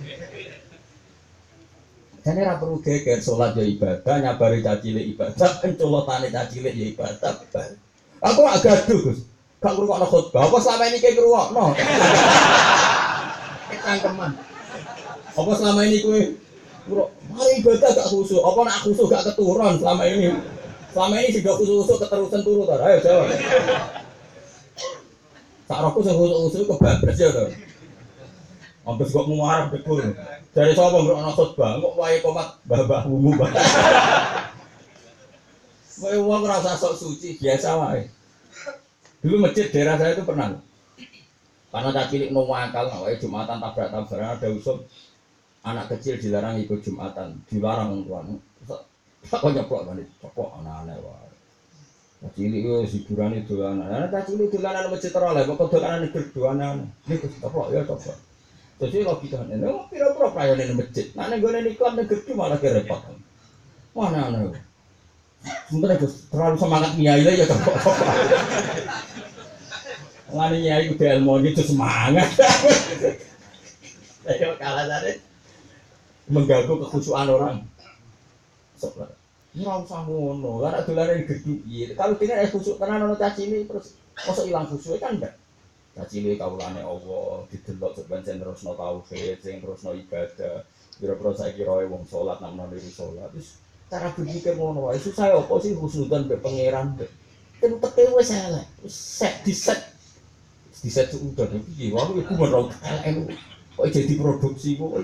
Jane ra perlu geger, salat ya ibadah, nyabari caci cilik ibadah, penculotane caci cilik ya ibadah. Aku gak gaduh, Gus. Gak ngrungokno khotbah. Apa selama ini kowe ngrungokno? Cangkeman. Apa selama ini kowe ngrungok mari ibadah gak khusyuk? Apa nak khusyuk gak keturun selama ini? Selama ini sudah khusyuk keterusan turu ta? Ayo jawab. Sak roku sing khusyuk kebablas ya to. Ambes kok muarep debul. Dari sapa ngrungokno khotbah? Kok wae komat mbah-mbah wungu. Kowe wong ora usah sok suci, biasa wae. Dulu masjid daerah saya itu pernah, karena tak cilik no akal, wae Jumatan tabrak-tabrakan ada usul anak kecil dilarang ikut Jumatan, dilarang orang tua. Tak kau nyeplok kan, ceplok anak-anak wae. Tak cilik itu hiburan itu anak, anak tak cilik itu anak masjid teroleh, pokok dolanan negeri dua anak, ini ceplok ya ceplok. Jadi logika ini, oh pira-pira pelayanan di masjid, nanti gue nih iklan negeri malah repot. Mana anak? Sebenarnya terlalu semangat nyai ya ceplok. Ngani nyai udah ilmu itu semangat. Ayo kalah tadi mengganggu kekhusyuan orang. Sebenarnya ini orang sangono, karena dolanan gedung. Kalau tidak ada khusyuk tenan ono caci ini terus mosok ilang khusyuk kan enggak. Caci ini kaulane Allah didelok sebenarnya terus no tauhid, sing terus no ibadah. Kira-kira saiki roe wong salat nang nang diri salat. Terus cara berpikir ngono wae susah apa sih husnudzon mbek pangeran. Ten teke wis elek. Wis set diset diset udah piye wae iku merok elek kok jadi produksi kok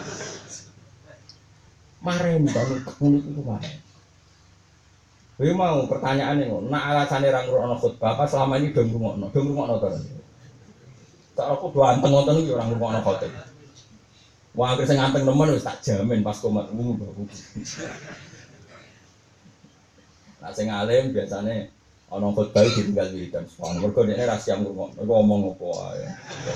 maren banget kulit itu maren. Kowe mau pertanyaane ngono, nak alasane ra ngrungokno khotbah apa selama ini do ngrungokno, do ngrungokno to. Tak aku do anteng-anteng iki ora ngrungokno khotbah. Wah, anggere sing anteng nemen wis tak jamin pas komat wuh. Nah sing alim biasane ana khotbah ditinggal wiridan. Soale mergo dekne ra siap ngrungokno, ngomong opo wae.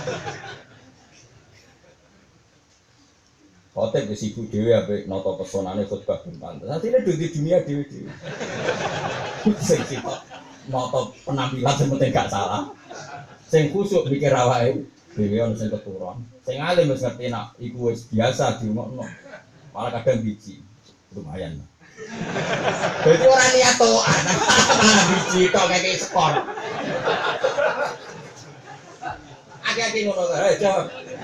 Khotib wis ibu dhewe ape nata pesonane khotbah bentan. Satine di dunia dhewe-dhewe. Sing sitok nata penampilan sing penting gak salah. Sing kusuk mikir awake dhewe ono sing keturun. Sing alim wis ngerti nak iku wis biasa diomongno. Malah kadang biji. Lumayan. Jadi orang niat toan, biji tok ngekek skor. Aki-aki ngono ta, jawab.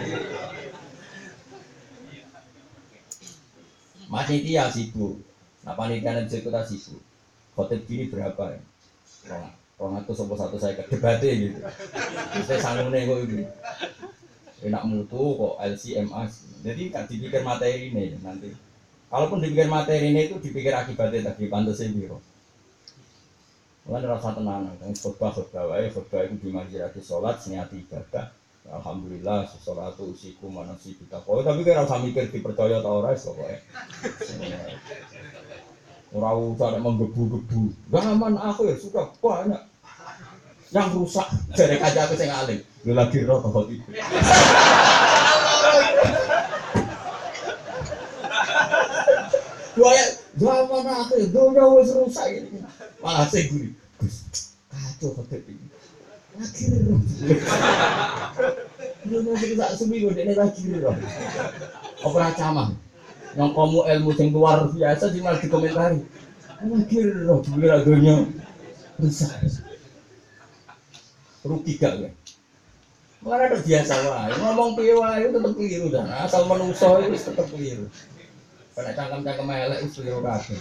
Mas ini ya sibuk. Nah panitia eksekutif sibuk. Khotib gini berapa ya? Orang itu sopo satu saya kedebate gitu. Saya sanggune kok itu. Enak mutu kok L C M A. Jadi nggak dipikir materi ini nanti. Kalaupun dipikir materi ini itu dipikir akibatnya tadi pantasnya biro. Mulai rasa tenang, kan khutbah khutbah wae khutbah itu dimanjirati sholat niati ibadah. Alhamdulillah sholat itu usiku mana sih kita. Oh tapi kan rasa mikir dipercaya atau ora iso kowe. Ora usah menggebu-gebu. Zaman akhir sudah banyak yang rusak dari kaca aku sing alim. Lu lagi roh kok itu. Dua zaman akhir dunia wis rusak ini. Malah sing guri. Kacau kok ini. Lagi roh. Dunia wis rusak seminggu dene lagi roh. Ora camah. Yang kamu ilmu yang luar biasa cuma dikomentari. Lagi roh kira dunia rusak. Rugi gak ya? Mana ada biasa wae, ngomong piye wae tetep keliru dan asal menungso itu tetep keliru. Kena cangkem-cangkem elek itu keliru kabeh.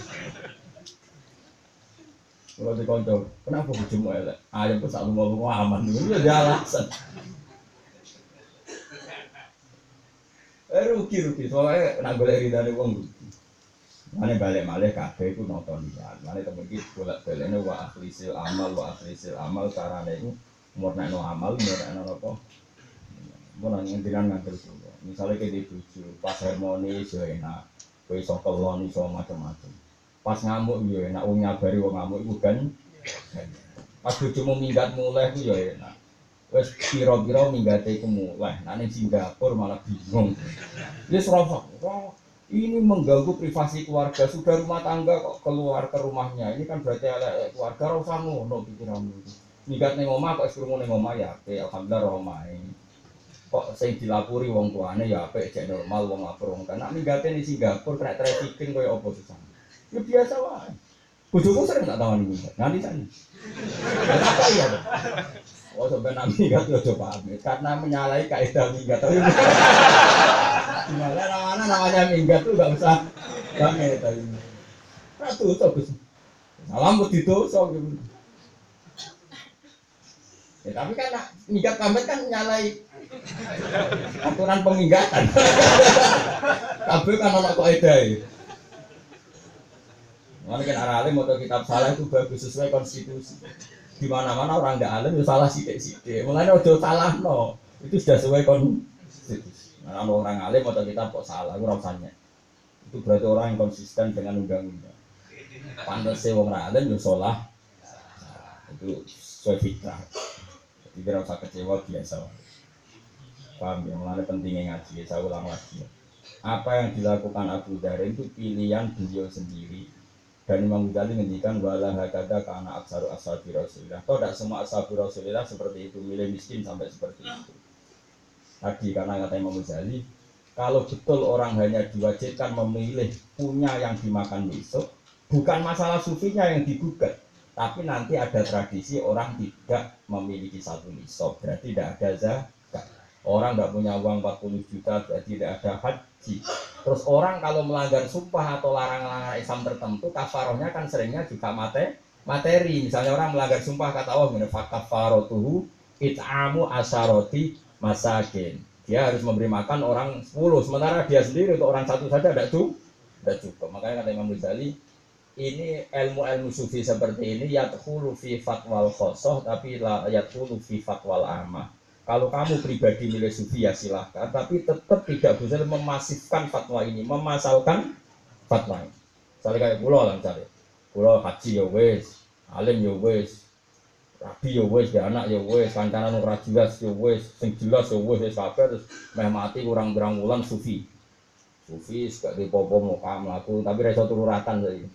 Kalau dikonco, kenapa bojomu elek? Ayam kok sak ngomong aman, itu ya alasan. Eh rugi-rugi, soalnya nak golek ridane wong rugi. Mane balik malih kabeh iku nonton liyan. Mane temen iki golek-golekne wa akhlisil amal wa akhlisil amal carane iku murnakno amal, murnakno apa? Mun nang ngendikan ngantel kulo. Misale ke di bojo, pas harmonis yo enak. Kowe iso kelon iso macam-macam. Pas ngamuk yo enak, wong nyabari wong ngamuk iku kan. Pas bojomu minggat muleh ku yo enak. Wis pira-pira minggate iku muleh. Nek ning Singapura malah bingung. Wis rosok. Ini mengganggu privasi keluarga. Sudah rumah tangga kok keluar ke rumahnya. Ini kan berarti ala keluarga ora usah ngono pikiranmu. Minggat ning omah kok krungu ning omah ya apik, alhamdulillah omahe. Kok sing dilapuri wong tuane ya apik, jek normal wong lapor wong kan. Nek minggate ning Singapura kena trafficking koyo apa susah. Ya biasa wae. Bojoku sering tak tawani minggat. Nganti sani. Apa ya? Oh sebenarnya minggat yo coba pamit karena menyalahi kaidah minggat. Gimana namanya namanya minggat tuh enggak usah rame tadi. Ratu terus. Salam begitu so gitu. Ya, tapi kan minggat pamit kan nyalai aturan peminggatan. Kabeh kan ana kaidah iki. Mana kan arah alim atau kitab salah itu bagus sesuai konstitusi. Di mana-mana orang enggak alim ya salah sithik-sithik. Mulane ojo salahno. Itu sudah sesuai konstitusi. Nah, orang alim atau kitab kok salah, ora usahnya. Itu berarti orang yang konsisten dengan undang-undang. Pantes wong ra alim yo salah. Itu sesuai fitrah. Jadi kira usah kecewa biasa. Paham ya, mulai pentingnya ngaji, saya ulang lagi. Apa yang dilakukan Abu Dzar itu pilihan beliau sendiri. Dan Imam Ghazali ngendikan wala hakada kana aksaru ashabi Rasulillah. Toh tidak semua ashabi Rasulillah seperti itu, milih miskin sampai seperti itu. Tadi karena kata Imam Ghazali, kalau betul orang hanya diwajibkan memilih punya yang dimakan besok, bukan masalah sufinya yang digugat. Tapi nanti ada tradisi orang tidak memiliki satu nisab, berarti tidak ada zakat. Orang tidak punya uang empat puluh juta, berarti tidak ada haji. Terus orang kalau melanggar sumpah atau larangan Islam tertentu, kafarohnya kan seringnya juga mate, materi. Misalnya orang melanggar sumpah kata Allah, "Fakafaratuhu it'amu asharoti masakin." Dia harus memberi makan orang sepuluh, sementara dia sendiri untuk orang satu saja tidak cukup. Makanya kata Imam Ghazali, ini ilmu-ilmu sufi seperti ini yadkhulu fi fatwal khosoh tapi la yadkhulu fi fatwal amah. Kalau kamu pribadi milih sufi ya silahkan, tapi tetap tidak bisa memasifkan fatwa ini, memasalkan fatwa ini. Misalnya kayak pulau lah misalnya, pulau haji ya wes, alim ya wes, rabi ya wes, ya anak ya wes, kancanan ora jelas ya wes, sing jelas ya wes, wes kabeh terus meh mati kurang berang wulan sufi. Sufi gak dipopo muka mlaku, tapi ra iso turu ratan saiki.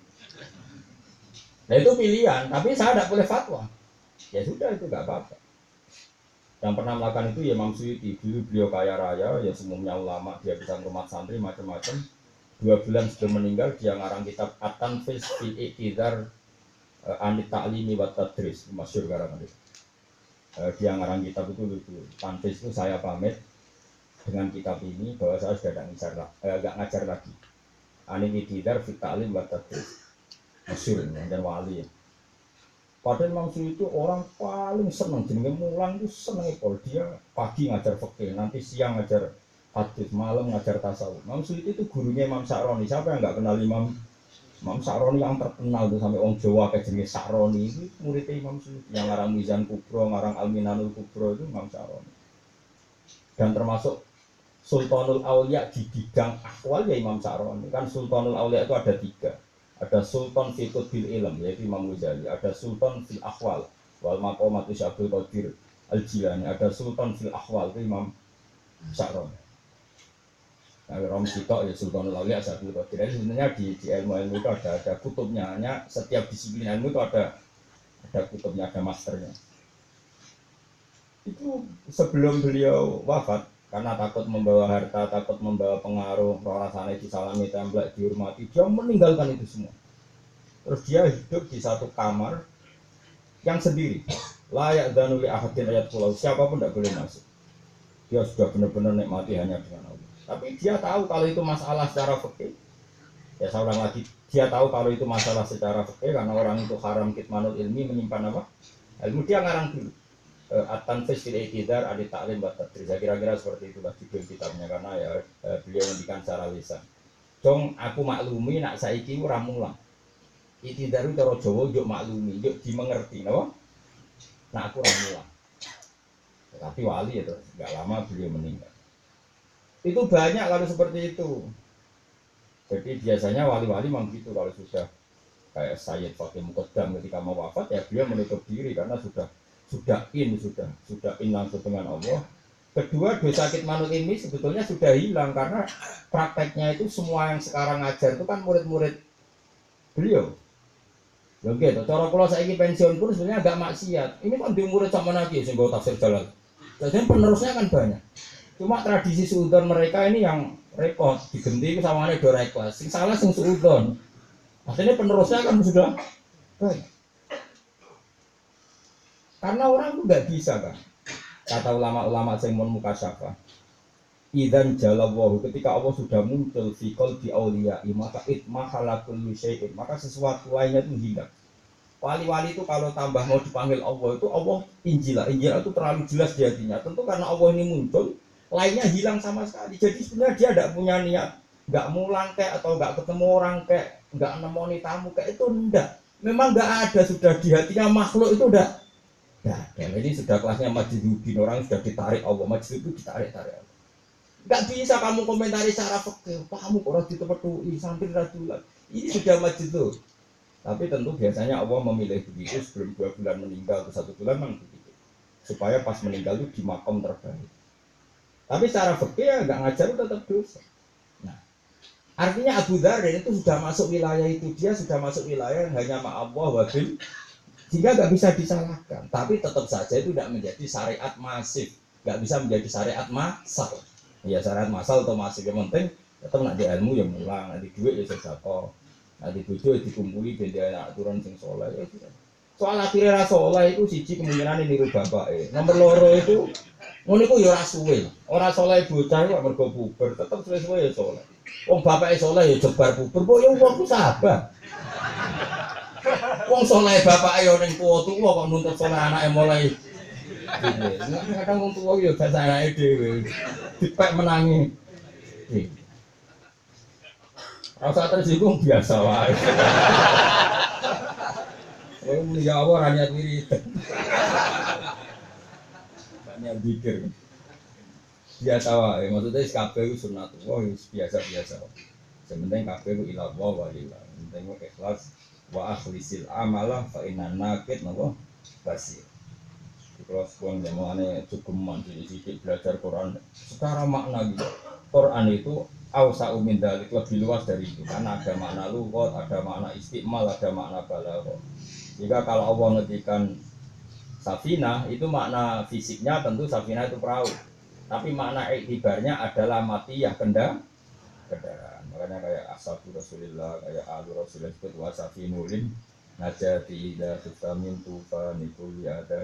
Nah itu pilihan, tapi saya tidak boleh fatwa. Ya sudah itu nggak apa-apa. Yang pernah melakukan itu ya Imam Suyuti, dulu beliau kaya raya, ya semuanya ulama, dia bisa ngurmat santri macam-macam. Dua bulan sebelum meninggal dia ngarang kitab At-Tanfis fil Iqtidar Anit Ta'limi wa Tadris, masyhur karangan itu. Dia ngarang kitab itu lucu. Tanfis itu saya pamit dengan kitab ini bahwa saya sudah tidak ngajar, eh, ngajar lagi. Anit Iqtidar fil Ta'lim wa Tadris. Masyhur dan wali ya. Padahal Imam Suyuti itu orang paling seneng jenenge mulang itu seneng pol dia pagi ngajar fikih, nanti siang ngajar hadis, malam ngajar tasawuf. Imam Suyuti itu gurunya Imam Sa'roni. Siapa yang nggak kenal Imam Imam Sa'roni yang terkenal tuh sampai orang Jawa kayak jenenge Sa'roni itu muridnya Imam Suyuti. Yang ngarang Mizan Kubro, ngarang Al-Minanul Kubro itu Imam Sa'roni. Dan termasuk Sultanul Aulia di bidang akwal ya Imam Sa'roni. Kan Sultanul Aulia itu ada tiga. Ada Sultan fi Qutbil Ilm yaitu Imam Ghazali, ada Sultan fil Ahwal wal Maqamatu Syabdul Qadir Al-Jilani, ada Sultan fil Ahwal itu Imam Sa'roni. Nah, Rom Sitok ya Sultanul Aulia Syabdul Qadir. Jadi sebenarnya di, di ilmu-ilmu itu ada ada kutubnya, hanya setiap disiplin ilmu itu ada ada kutubnya, ada masternya. Itu sebelum beliau wafat karena takut membawa harta, takut membawa pengaruh, rasanya disalami, template, dihormati, dia meninggalkan itu semua. Terus dia hidup di satu kamar yang sendiri, layak danuli ahadin ayat pulau, siapapun tidak boleh masuk. Dia sudah benar-benar nikmati hanya dengan Allah. Tapi dia tahu kalau itu masalah secara fikih. Ya seorang lagi, dia tahu kalau itu masalah secara fikih karena orang itu haram kitmanul ilmi, menyimpan apa? Ilmu, dia ngarang dulu. At-Tanfis fil Iqtidar Adi Ta'lim wa Tadris. Kira-kira seperti itulah judul kitabnya karena ya beliau ngendikan secara lisan. Dong aku maklumi nak saiki ora mulang. Iqtidar itu cara Jawa yo maklumi, yo dimengerti, napa? Nah aku ora mulang. Tapi wali itu enggak lama beliau meninggal. Itu banyak kalau seperti itu. Jadi biasanya wali-wali memang gitu kalau sudah kayak Sayyid Fatih Muqaddam ketika mau wafat ya beliau menutup diri karena sudah sudah in, sudah sudah in langsung dengan Allah. Kedua, dosa kitmanul ini sebetulnya sudah hilang karena prakteknya itu semua yang sekarang ngajar itu kan murid-murid beliau. Ya gitu, cara kalau saya ini pensiun pun sebenarnya agak maksiat. Ini kan di murid sama lagi sing go tafsir jalan. Jadi penerusnya kan banyak. Cuma tradisi suudon mereka ini yang repot, digenti sama ada dua reklas. Sing salah sing suudon. Akhirnya penerusnya kan sudah banyak. Karena orang itu nggak bisa kan, kata ulama-ulama yang muka syafa. Idan jalawahu ketika Allah sudah muncul fi qalbi auliya maka itmahalakul syai'in maka sesuatu lainnya itu hilang. Wali-wali itu kalau tambah mau dipanggil Allah itu Allah injilah, injilah itu terlalu jelas di hatinya. Tentu karena Allah ini muncul, lainnya hilang sama sekali. Jadi sebenarnya dia tidak punya niat, nggak mulang kayak atau nggak ketemu orang kayak, nggak nemoni tamu kayak itu enggak. Memang nggak ada sudah di hatinya makhluk itu udah. Ya, dan ini sudah kelasnya Majidudin, orang sudah ditarik Allah, Majid itu ditarik-tarik Allah. Enggak bisa kamu komentari secara fikih, kamu orang ditepetui, sambil radulan. Ini sudah Majid itu. Tapi tentu biasanya Allah memilih begitu sebelum dua bulan meninggal atau satu bulan memang begitu. Supaya pas meninggal itu di makam terbaik. Tapi secara fikih ya enggak ngajar itu tetap dosa. Nah, artinya Abu Dzar itu sudah masuk wilayah itu, dia sudah masuk wilayah yang hanya ma Allah wa bil sehingga nggak bisa disalahkan, tapi tetap saja itu tidak menjadi syariat masif, nggak bisa menjadi syariat massal. Ya syariat massal atau masif yang penting tetap nak di ilmu yang mulang, nak di duit ya sedekah, nak di bojo dikumpuli ben dia anak turun sing saleh ya sudah. Soal akhirnya saleh itu siji kemungkinan niru bapake. Nomor loro itu ngono iku ya ora suwe. Ora saleh bocah kok mergo puber, tetep suwe-suwe ya saleh. Wong bapake saleh ya jebar puber, kok ya wong ku sabar. Wong soleh bapak ayo ning tuwa-tuwa kok nuntut soleh anake mulai. Kadang wong tuwa yo bahasa anake dhewe. Dipek menangi. Rasa tersinggung biasa wae. Wong ya apa ora niat wirid. Banyak pikir. Biasa wae, maksudnya kabeh iku sunatullah biasa-biasa. Sementing kabeh iku ilah wa lillah. Penting ikhlas. Wa akhlisil amala fa inna nakid napa basir. Kalau sekolah jamannya cukup mandiri sedikit belajar Quran secara makna gitu. Quran itu ausa umin dalik lebih luas dari itu karena ada makna lughat, ada makna istimal, ada makna balaghah. Jika kalau Allah ngetikan safinah itu makna fisiknya tentu safinah itu perahu. Tapi makna iktibarnya adalah matiyah kendaraan. Makanya kayak ashabu Rasulillah, kayak alu Rasulillah itu wasafi nulim najati ida vitamin tufa nikuli ada.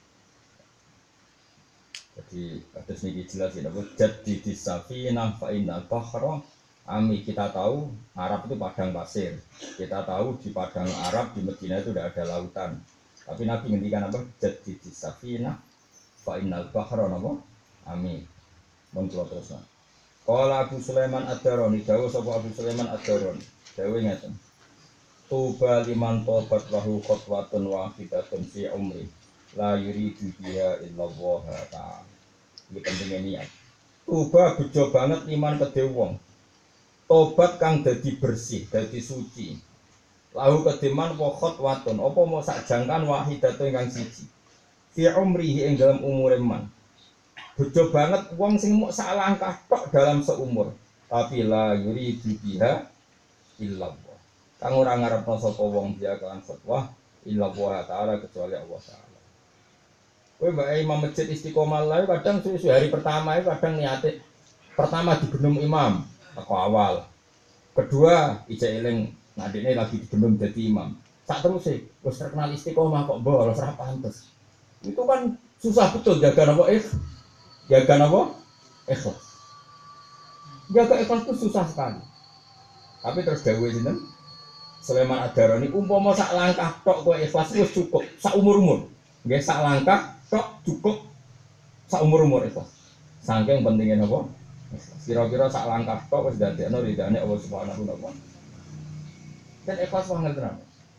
Jadi ada sedikit jelas ya, jadi di safinah fa'inal bahra ami kita tahu Arab itu padang pasir. Kita tahu di padang Arab di Medina itu tidak ada lautan. Tapi Nabi ngendikan apa? Jadi safina fa innal bahra napa? Amin. Mun kula terusna. Qala Abu Sulaiman Ad-Darani, dawuh sapa Abu Sulaiman Ad-Darani. Dawuh ngeten. Tuba liman tobat lahu khotwatun wahidatun fi umri la yuridu biha illallah ta'ala. Iki pentingnya niat. Tuba bejo banget liman kedhe wong. Tobat kang dadi bersih, dadi suci. Lahu kediman wa khotwatun, apa mau sak jangkan wahidatun kang siji. Fi umrihi ing dalam umure man. Bejo banget wong sing mok sak langkah tok dalam seumur. Tapi la yuridu biha illallah. Kang ora ngarepno sapa wong dia kelan fatwa illallah taala kecuali Allah taala. Kowe mbak imam masjid Istiqomah lae kadang suwe hari pertama itu kadang niate pertama digenum imam teko awal. Kedua ijek eling ngadine lagi digenum dadi imam. Sak terus e wis terkenal Istiqomah kok bolos ora pantes. Itu kan susah betul jaga apa eh jaga apa ikhlas. Jaga ikhlas itu susah sekali. Tapi terus dawuh sinten Sulaiman Ad-Darani umpama sak langkah tok kowe ikhlas wis cukup sak umur-umur. Nggih sak langkah tok cukup sak umur-umur ikhlas. Saking pentingnya napa? Kira-kira sak langkah tok wis dadekno ridane Allah Subhanahu wa taala. Dan ikhlas banget tenan.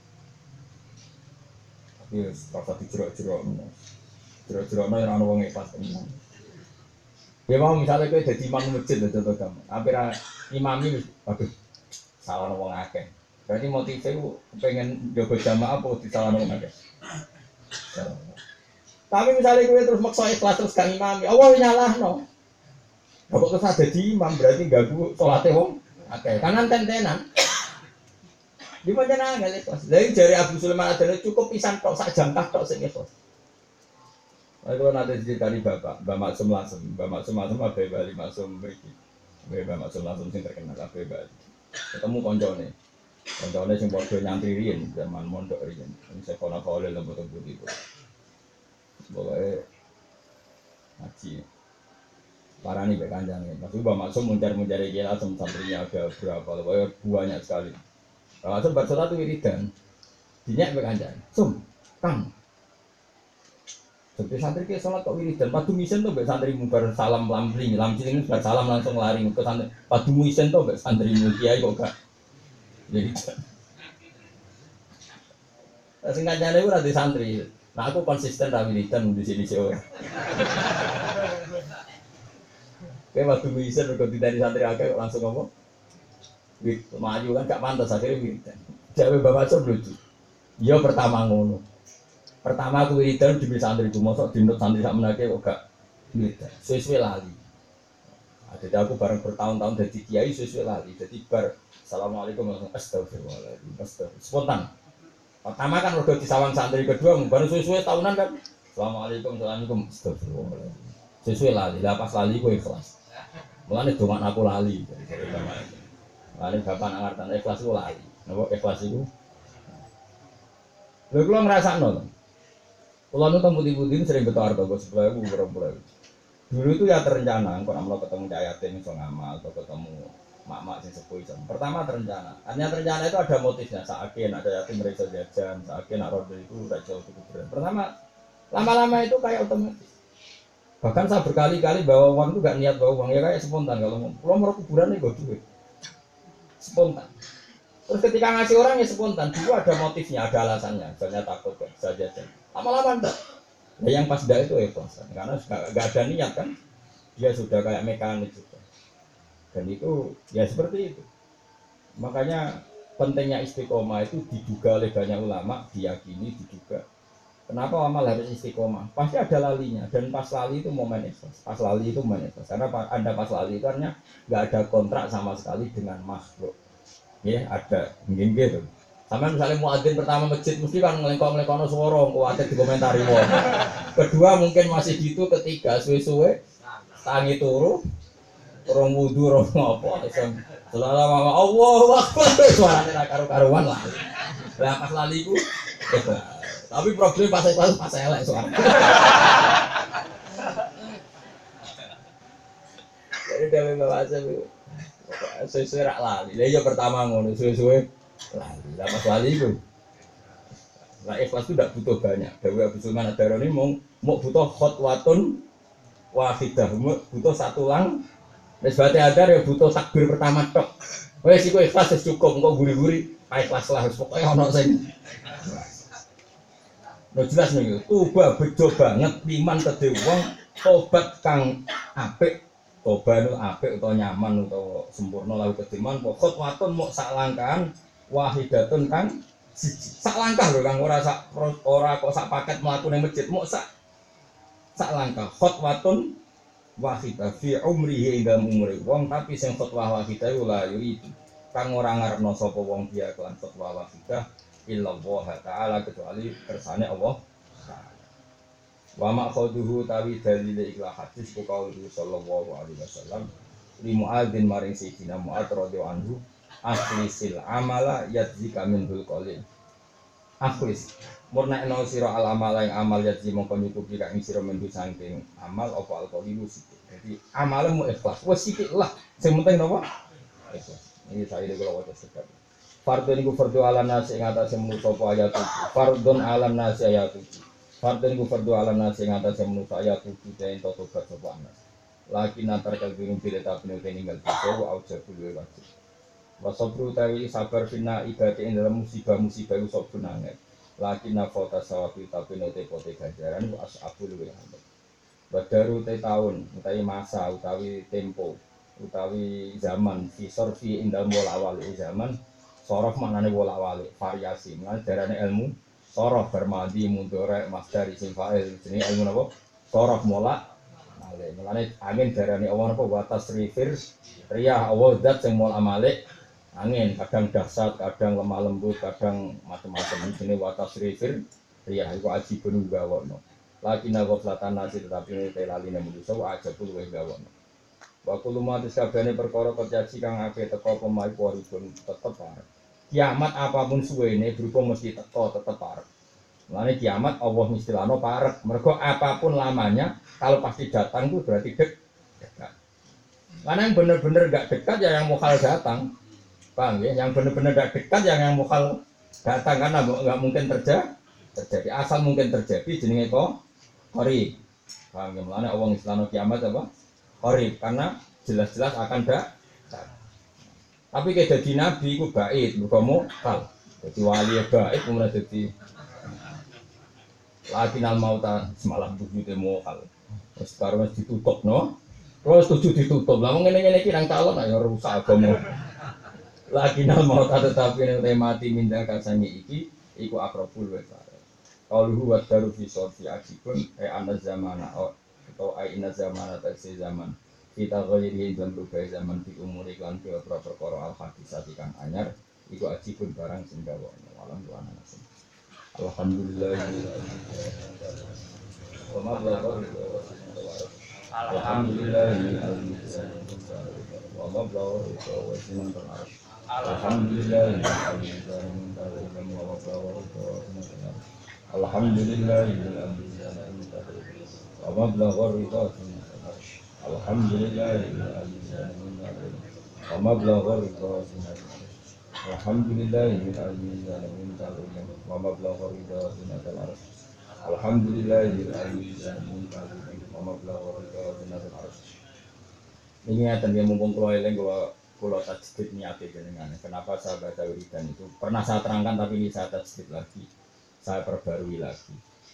Tapi wis rasa dijero-jero menawa. Jero-jerono ora ono wong ikhlas tenan. Ya mau misalnya kowe dadi imam masjid lho contoh kamu. Hampir imami wis aduh salah wong akeh. Berarti motifnya itu pengen jaga jamaah apa disalahno wong akeh. Tapi misalnya kowe terus maksa ikhlas terus gak imami, Allah nyalahno. Kok terus ada di imam berarti ganggu salate wong akeh. Kanan tentenan. Di mana nang ikhlas. Lah jare Abu Sulaiman Ad-Darani cukup pisan tok sak jangkah tok sing ikhlas. Kalau nanti diceritani bapak, Mbak Maksum langsung, Mbak Maksum langsung Abe Bali Maksum mriki. Mbak Maksum langsung sing terkenal Abe Bali. Ketemu koncone. Koncone sing padha nyantri riyen zaman mondok riyen. Sing sekolah kole lembut-lembut itu. Pokoke ngaji. Parani mbek kancane. Maksud Mbak Maksum muncar-muncari iki langsung santrinya ada berapa, pokoknya banyak sekali. Kalau bar salat wiridan. Dinyak mbek kancane. Sum, Kang. Seperti santri ke sholat kok wiridan, padu misen tuh mbak santri mubar salam lambling, lamciling sudah salam langsung lari ke santri. Padu misen tuh mbak santri mukiai kok gak wiridan. Singkat jalan itu ada santri. Nah aku konsisten tak wiridan di sini sih orang. Kayak padu misen berganti dari santri agak langsung ngomong, wih maju kan gak pantas akhirnya wiridan. Jawab bapak so lucu. Yo pertama ngono. Pertama aku wiridan di santri itu, mosok dinut santri sak menake kok gak wiridan. Suwe-suwe lali. Nah, jadi aku bareng bertahun-tahun jadi kiai suwe-suwe lali. Jadi bar assalamualaikum langsung astagfirullahaladzim. Astagfirullah. Spontan. Pertama kan udah disawang santri kedua, baru suwe-suwe tahunan kan. Assalamualaikum, assalamualaikum. Astagfirullahaladzim. Suwe-suwe lali. Lah pas lali gue ikhlas. Mulane dongan aku lali. Lali bapak nak ngartan ikhlas itu lali. Napa ikhlas itu? Lha kula ngrasakno. Kalau nu temu putih-putih sering betul harga gue sebelah gue berapa dulu itu ya terencana, kalau mau ketemu Jayatin so ngamal atau ketemu mak-mak sing sepuh itu. Pertama terencana, hanya terencana itu ada motifnya. Saatnya ada yatim mereka jajan, saatnya nak roda itu udah jauh cukup berat. Pertama, lama-lama itu kayak otomatis. Bahkan saya berkali-kali bawa uang itu gak niat bawa uang ya kayak spontan. Kalau mau mau kuburan nih gue duit, spontan. Terus ketika ngasih orang ya spontan, dulu ada motifnya, ada alasannya. Misalnya takut bisa jajan. Lama-lama enggak. Nah, yang pas dah itu ikhlas karena nggak ada niat kan, dia sudah kayak mekanik juga. Dan itu ya seperti itu. Makanya pentingnya istiqomah itu diduga oleh banyak ulama, diyakini diduga. Kenapa amal harus istiqomah? Pasti ada lalinya dan pas lali itu momen ikhlas. Pas lali itu momen ikhlas karena anda pas lali itu artinya nggak ada kontrak sama sekali dengan makhluk. Ya ada mungkin gitu. Sama misalnya muadzin pertama masjid mesti kan ngelengkok-ngelengkokno swara kuwate dikomentari wong. Kedua mungkin masih gitu, ketiga suwe-suwe tangi turu, urung wudu urung apa isem. Selama Allahu Akbar suarane ra karo-karuan lah. Lah pas lali ku tapi problem pas pas pas elek suara. Jadi dewe bahasa suwe-suwe rak lali. Lah iya pertama ngono suwe-suwe lali, lah pas lali itu Nah ikhlas itu tidak butuh banyak. Dewi Abu Sulman Ad-Darani mau mau butuh khotwatun wahidah, butuh satu lang. Nesbate adar ya butuh takbir pertama tok. Wes iku ikhlas wis cukup, engko guri-guri ae ikhlas lah wis pokoke ono sing. Lho jelas nih, tuba bejo banget liman kedhe wong tobat kang apik. Tobat itu apik utawa nyaman utawa sempurna lahu kediman pokok waton mok sak langkahan wahidatun kan sak langkah lho Kang ora sak ora kok sak paket mlaku ning masjid mok sak sak langkah khotwatun wahidah fi umrihi ing dalem umure wong tapi sing khotwah wahidah iku la yuri kang ora ngarepno sapa wong dia kelan khotwah wahidah illa Allah taala kecuali kersane Allah taala. Wa ma'khaduhu tawi dalile ikhlas hadis ku kaulu sallallahu alaihi wasallam li Muadzin maring sayyidina Muadz radhiyallahu anhu akhlisil amala yadzika min dzul qalil. Akhlis murnakno sira al amala ing amal yadzi mongko nyukupi kang sira mendu saking amal apa alqalilu sithik. Jadi amalmu ikhlas wis sithik lah. Sing penting napa? Ikhlas. Ini saya kula waca sedap. Fardun iku fardhu ala nasi ing atase manusa apa ayat itu. Fardun ala nasi ayat itu. Fardun iku fardhu ala nasi ing atase manusa ayat itu den tobat sapa anas. Laki natar kalbinu bila tak penuh tinggal bisa wa aujabul wajib. Wasabru tawi sabar fina ibadati ing dalam musibah-musibah iku sok nangek. Laki nafota sawabi tapi note pote ganjaran wa asabul wajib. Badaru te tahun utawi masa utawi tempo utawi zaman visor fi ing dalam wala awali zaman sorof maknane wala awali variasi maknane darane ilmu sorof bermadi mundore masdar isim fa'il jenenge ilmu napa sorof mola male maknane angin darane Allah napa watas rifir riyah Allah zat sing mola malik angin kadang dahsyat kadang lemah lembut kadang macam-macam jenenge watas rifir riyah iku ajibun gawono laki nagoflatan nasi tetapi telaline manusa wa ajabul wa gawono. Waktu lumatis kabehane perkara terjadi kang akeh teko pemaik waripun tetep arep. Kiamat apapun suwene berhubung mesti teko tetep arep. Mulane kiamat Allah istilahno parek. Mergo apapun lamanya kalau pasti datang itu berarti dek dekat. Karena yang benar-benar enggak dekat ya yang mukhal datang. Paham ya? Yang benar-benar enggak dekat yang yang mukhal datang karena enggak mungkin terjadi. Terjadi asal mungkin terjadi jenenge kok qarib. Paham ya? Mulane Allah istilahno kiamat apa? Qarib karena jelas-jelas akan datang. Tapi kayak jadi nabi itu baik, bukan mukal. Jadi wali baik kemudian jadi lakinal mauta semalam tujuh demo mukal. Terus sekarang ditutup no, terus tujuh ditutup. Lah ngene ngene iki nang calon ayo rusak agama. Lakinal mauta tetapi nek mati minda kasane iki iku akrabul wa ta'ala. Qauluhu wa daru fi sorfi ajibun e ana zamana atau aina zamana taksi zaman kita ghairi dalam berbagai zaman di umur iklan ke perkara al hadis kan anyar iku ajibun barang sing gawa alam tuana nasin alhamdulillah wa ma balagha alhamdulillah wa ma balagha wa sinan alhamdulillah alhamdulillah wa mablagha ridha alhamdulillah wa mablagha ridha alhamdulillah wa mablagha ridha alhamdulillah wa mablagha ridha. Ini ngeten ya mumpung kula eling kula kula tajdid niate jenengan. Kenapa saya baca wiridan itu? Pernah saya terangkan tapi ini saya tajdid lagi. Saya perbarui lagi.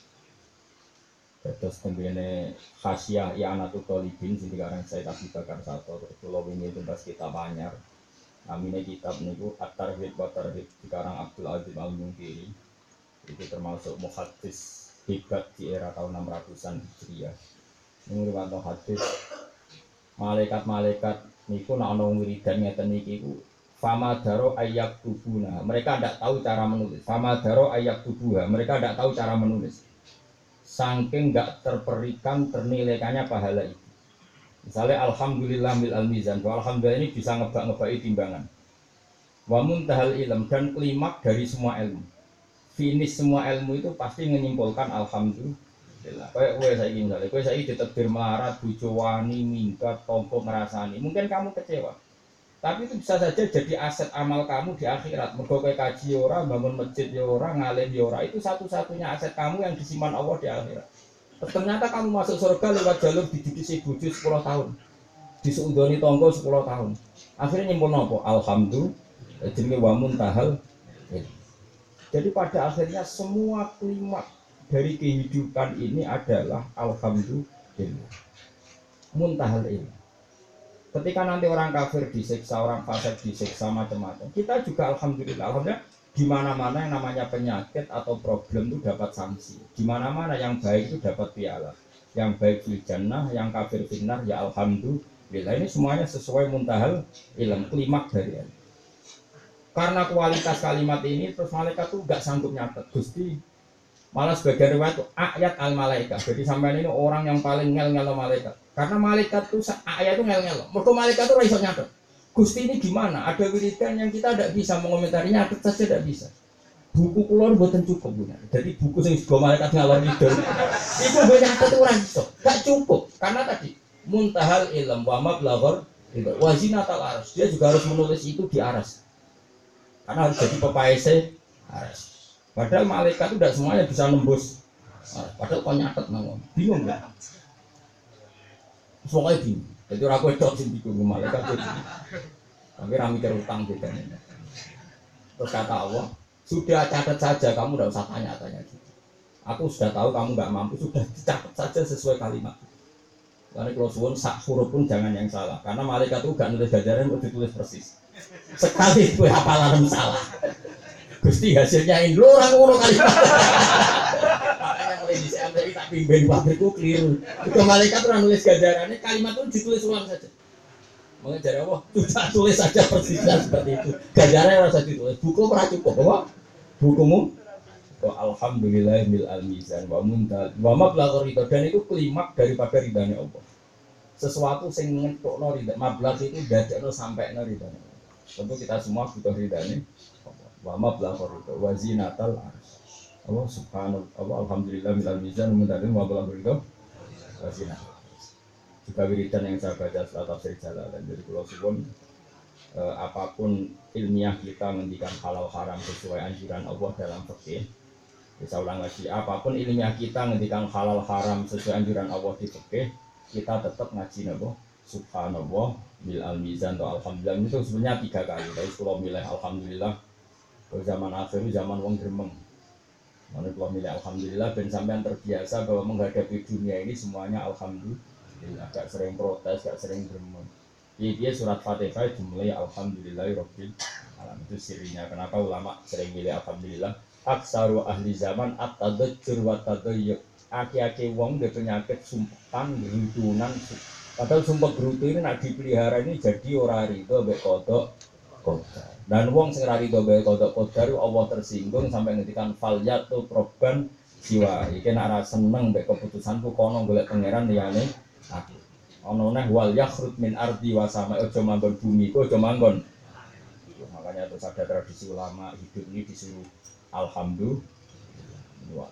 Terus kemudian khasiah ya anak tolibin sini sekarang saya kasih bakar satu kalau ini tuntas kita banyak namanya kitab niku at-tarhib wa tarhib sekarang Abdul Aziz Al-Munkiri itu termasuk muhaddis hebat di era tahun enam ratusan Hijriah. Ini merupakan hadis malaikat-malaikat niku nak ono wiridan ngeten niki ku famadaro ayak tubuna mereka tidak tahu cara menulis famadaro ayak tubuha mereka tidak tahu cara menulis. Saking nggak terperikan ternilaikannya pahala itu. Misalnya alhamdulillah mil al mizan, alhamdulillah ini bisa ngebak-ngebaki timbangan. Wa muntahal ilm dan klimak dari semua ilmu. Finish semua ilmu itu pasti menyimpulkan alhamdulillah. Kayak gue saya ingin misalnya, gue saya ditebir melarat, bojo wani, minggat, tompo ngerasani. Mungkin kamu kecewa. Tapi itu bisa saja jadi aset amal kamu di akhirat. Mergo kowe kaji ora, bangun masjid ya ora, ngalim ya ora. Itu satu-satunya aset kamu yang disimpan Allah di akhirat. Ternyata kamu masuk surga lewat jalur dijudisi bojo sepuluh tahun. Disuudoni tonggo sepuluh tahun. Akhirnya nyimpul nopo? Alhamdulillah. Jenenge wa muntahal. Jadi pada akhirnya semua klimak dari kehidupan ini adalah alhamdulillah. Muntahal ini. Ketika nanti orang kafir disiksa, orang fasik disiksa macam-macam, kita juga alhamdulillah, alhamdulillah di mana-mana yang namanya penyakit atau problem itu dapat sanksi. Di mana-mana yang baik itu dapat piala. Yang baik fil jannah, yang kafir finnar, ya alhamdulillah. Ini semuanya sesuai muntahal ilm, klimak dari ini. Karena kualitas kalimat ini, terus malaikat tuh gak sanggup nyatet. Gusti, malah sebagian riwayat itu ayat al malaikat. Jadi sampai ini orang yang paling ngel-ngel malaikat. Karena malaikat tuh ayat itu ngel-ngel. Mereka malaikat tuh raiso nyatet. Gusti ini gimana? Ada wiridan yang kita tidak bisa mengomentarinya, nyatet saja tidak bisa. Buku kulon buatan cukup punya. Jadi buku yang juga malaikat ngalor itu. Itu banyak nyatet orang iso. Gak cukup. Karena tadi muntahal ilm wa mablagor wazinatal aras. Dia juga harus menulis itu di aras. Karena harus jadi pepaese aras. Padahal malaikat itu tidak semuanya bisa nembus. Padahal kau nyatet namun bingung nggak? Pokoknya bingung. Jadi aku itu sih bingung malaikat itu. Tapi rami mikir utang bedanya. Terus kata Allah, sudah catat saja, kamu tidak usah tanya-tanya. Aku sudah tahu kamu nggak mampu, sudah dicatat saja sesuai kalimat. Karena kalau suwun sak huruf pun jangan yang salah. Karena malaikat itu nggak nulis ganjaran, itu ditulis persis. Sekali itu hafalan salah. Gusti hasilnya ini lo orang ngono kali. Makanya mulai di sampai tak pimpin pabrikku keliru. Itu malaikat orang nulis ganjarannya kalimat itu ditulis ulang saja. Mengajar Allah, sudah tulis saja persisnya seperti itu. Ganjarannya rasa ditulis. Buku pernah cukup, apa? Bukumu? Oh, alhamdulillah bil al-mizan wa muntal wa mablagh ridha, dan itu klimak daripada ridhanya Allah. Sesuatu sing ngetokno ridha, mablagh itu dadekno sampekno ridhanya. Tentu kita semua butuh ridhanya. Wa mablagh ridha wa zinatal arsy. Allah subhanahu wa alhamdulillah bil al-mizan wa muntal wa mablagh ridha wa zinatal. Juga wiridan yang saya baca setelah tafsir Jalalain dari Pulau Suwon, eh, apapun ilmiah kita menghentikan halal haram sesuai anjuran Allah dalam fikih. Bisa ulang lagi, apapun ilmiah kita menghentikan halal haram sesuai anjuran Allah di fikih, kita tetap ngaji nabo subhanallah bil al mizan atau alhamdulillah. Itu sebenarnya tiga kali. Tapi kalau milih alhamdulillah ke zaman akhir zaman wong gremeng. Mana kalau milih alhamdulillah dan sampean terbiasa bahwa menghadapi dunia ini semuanya alhamdulillah. Gak sering protes, gak sering gremeng. Jadi dia surat Fatihah dimulai alhamdulillahirabbil alamin. Itu sirinya. Kenapa ulama sering milih alhamdulillah? Aksaru ahli zaman at-tadajjur wa tadayyuk. Aki-aki wong dia penyakit sumpekan, gerutunan. Padahal sumpah gerutu ini nak dipelihara ini jadi orang rido mbek kodok kodar. Dan wong sing ra rido mbek kodok kodar Allah tersinggung sampai ngetikan fal yatu proban jiwa. Iki nak ra seneng mbek keputusanku kono golek pangeran liyane aku. Ono neh wal yakhrut min ardi wa sama, aja manggon bumi, aja manggon. Makanya terus ada tradisi ulama hidup ini disuruh alhamdulillah.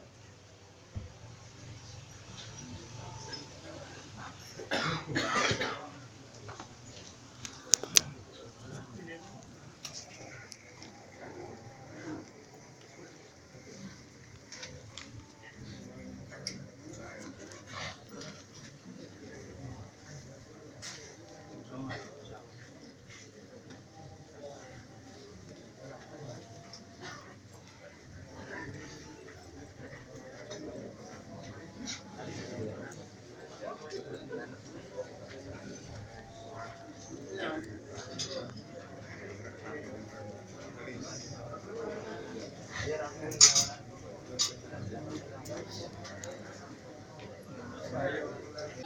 Yeah.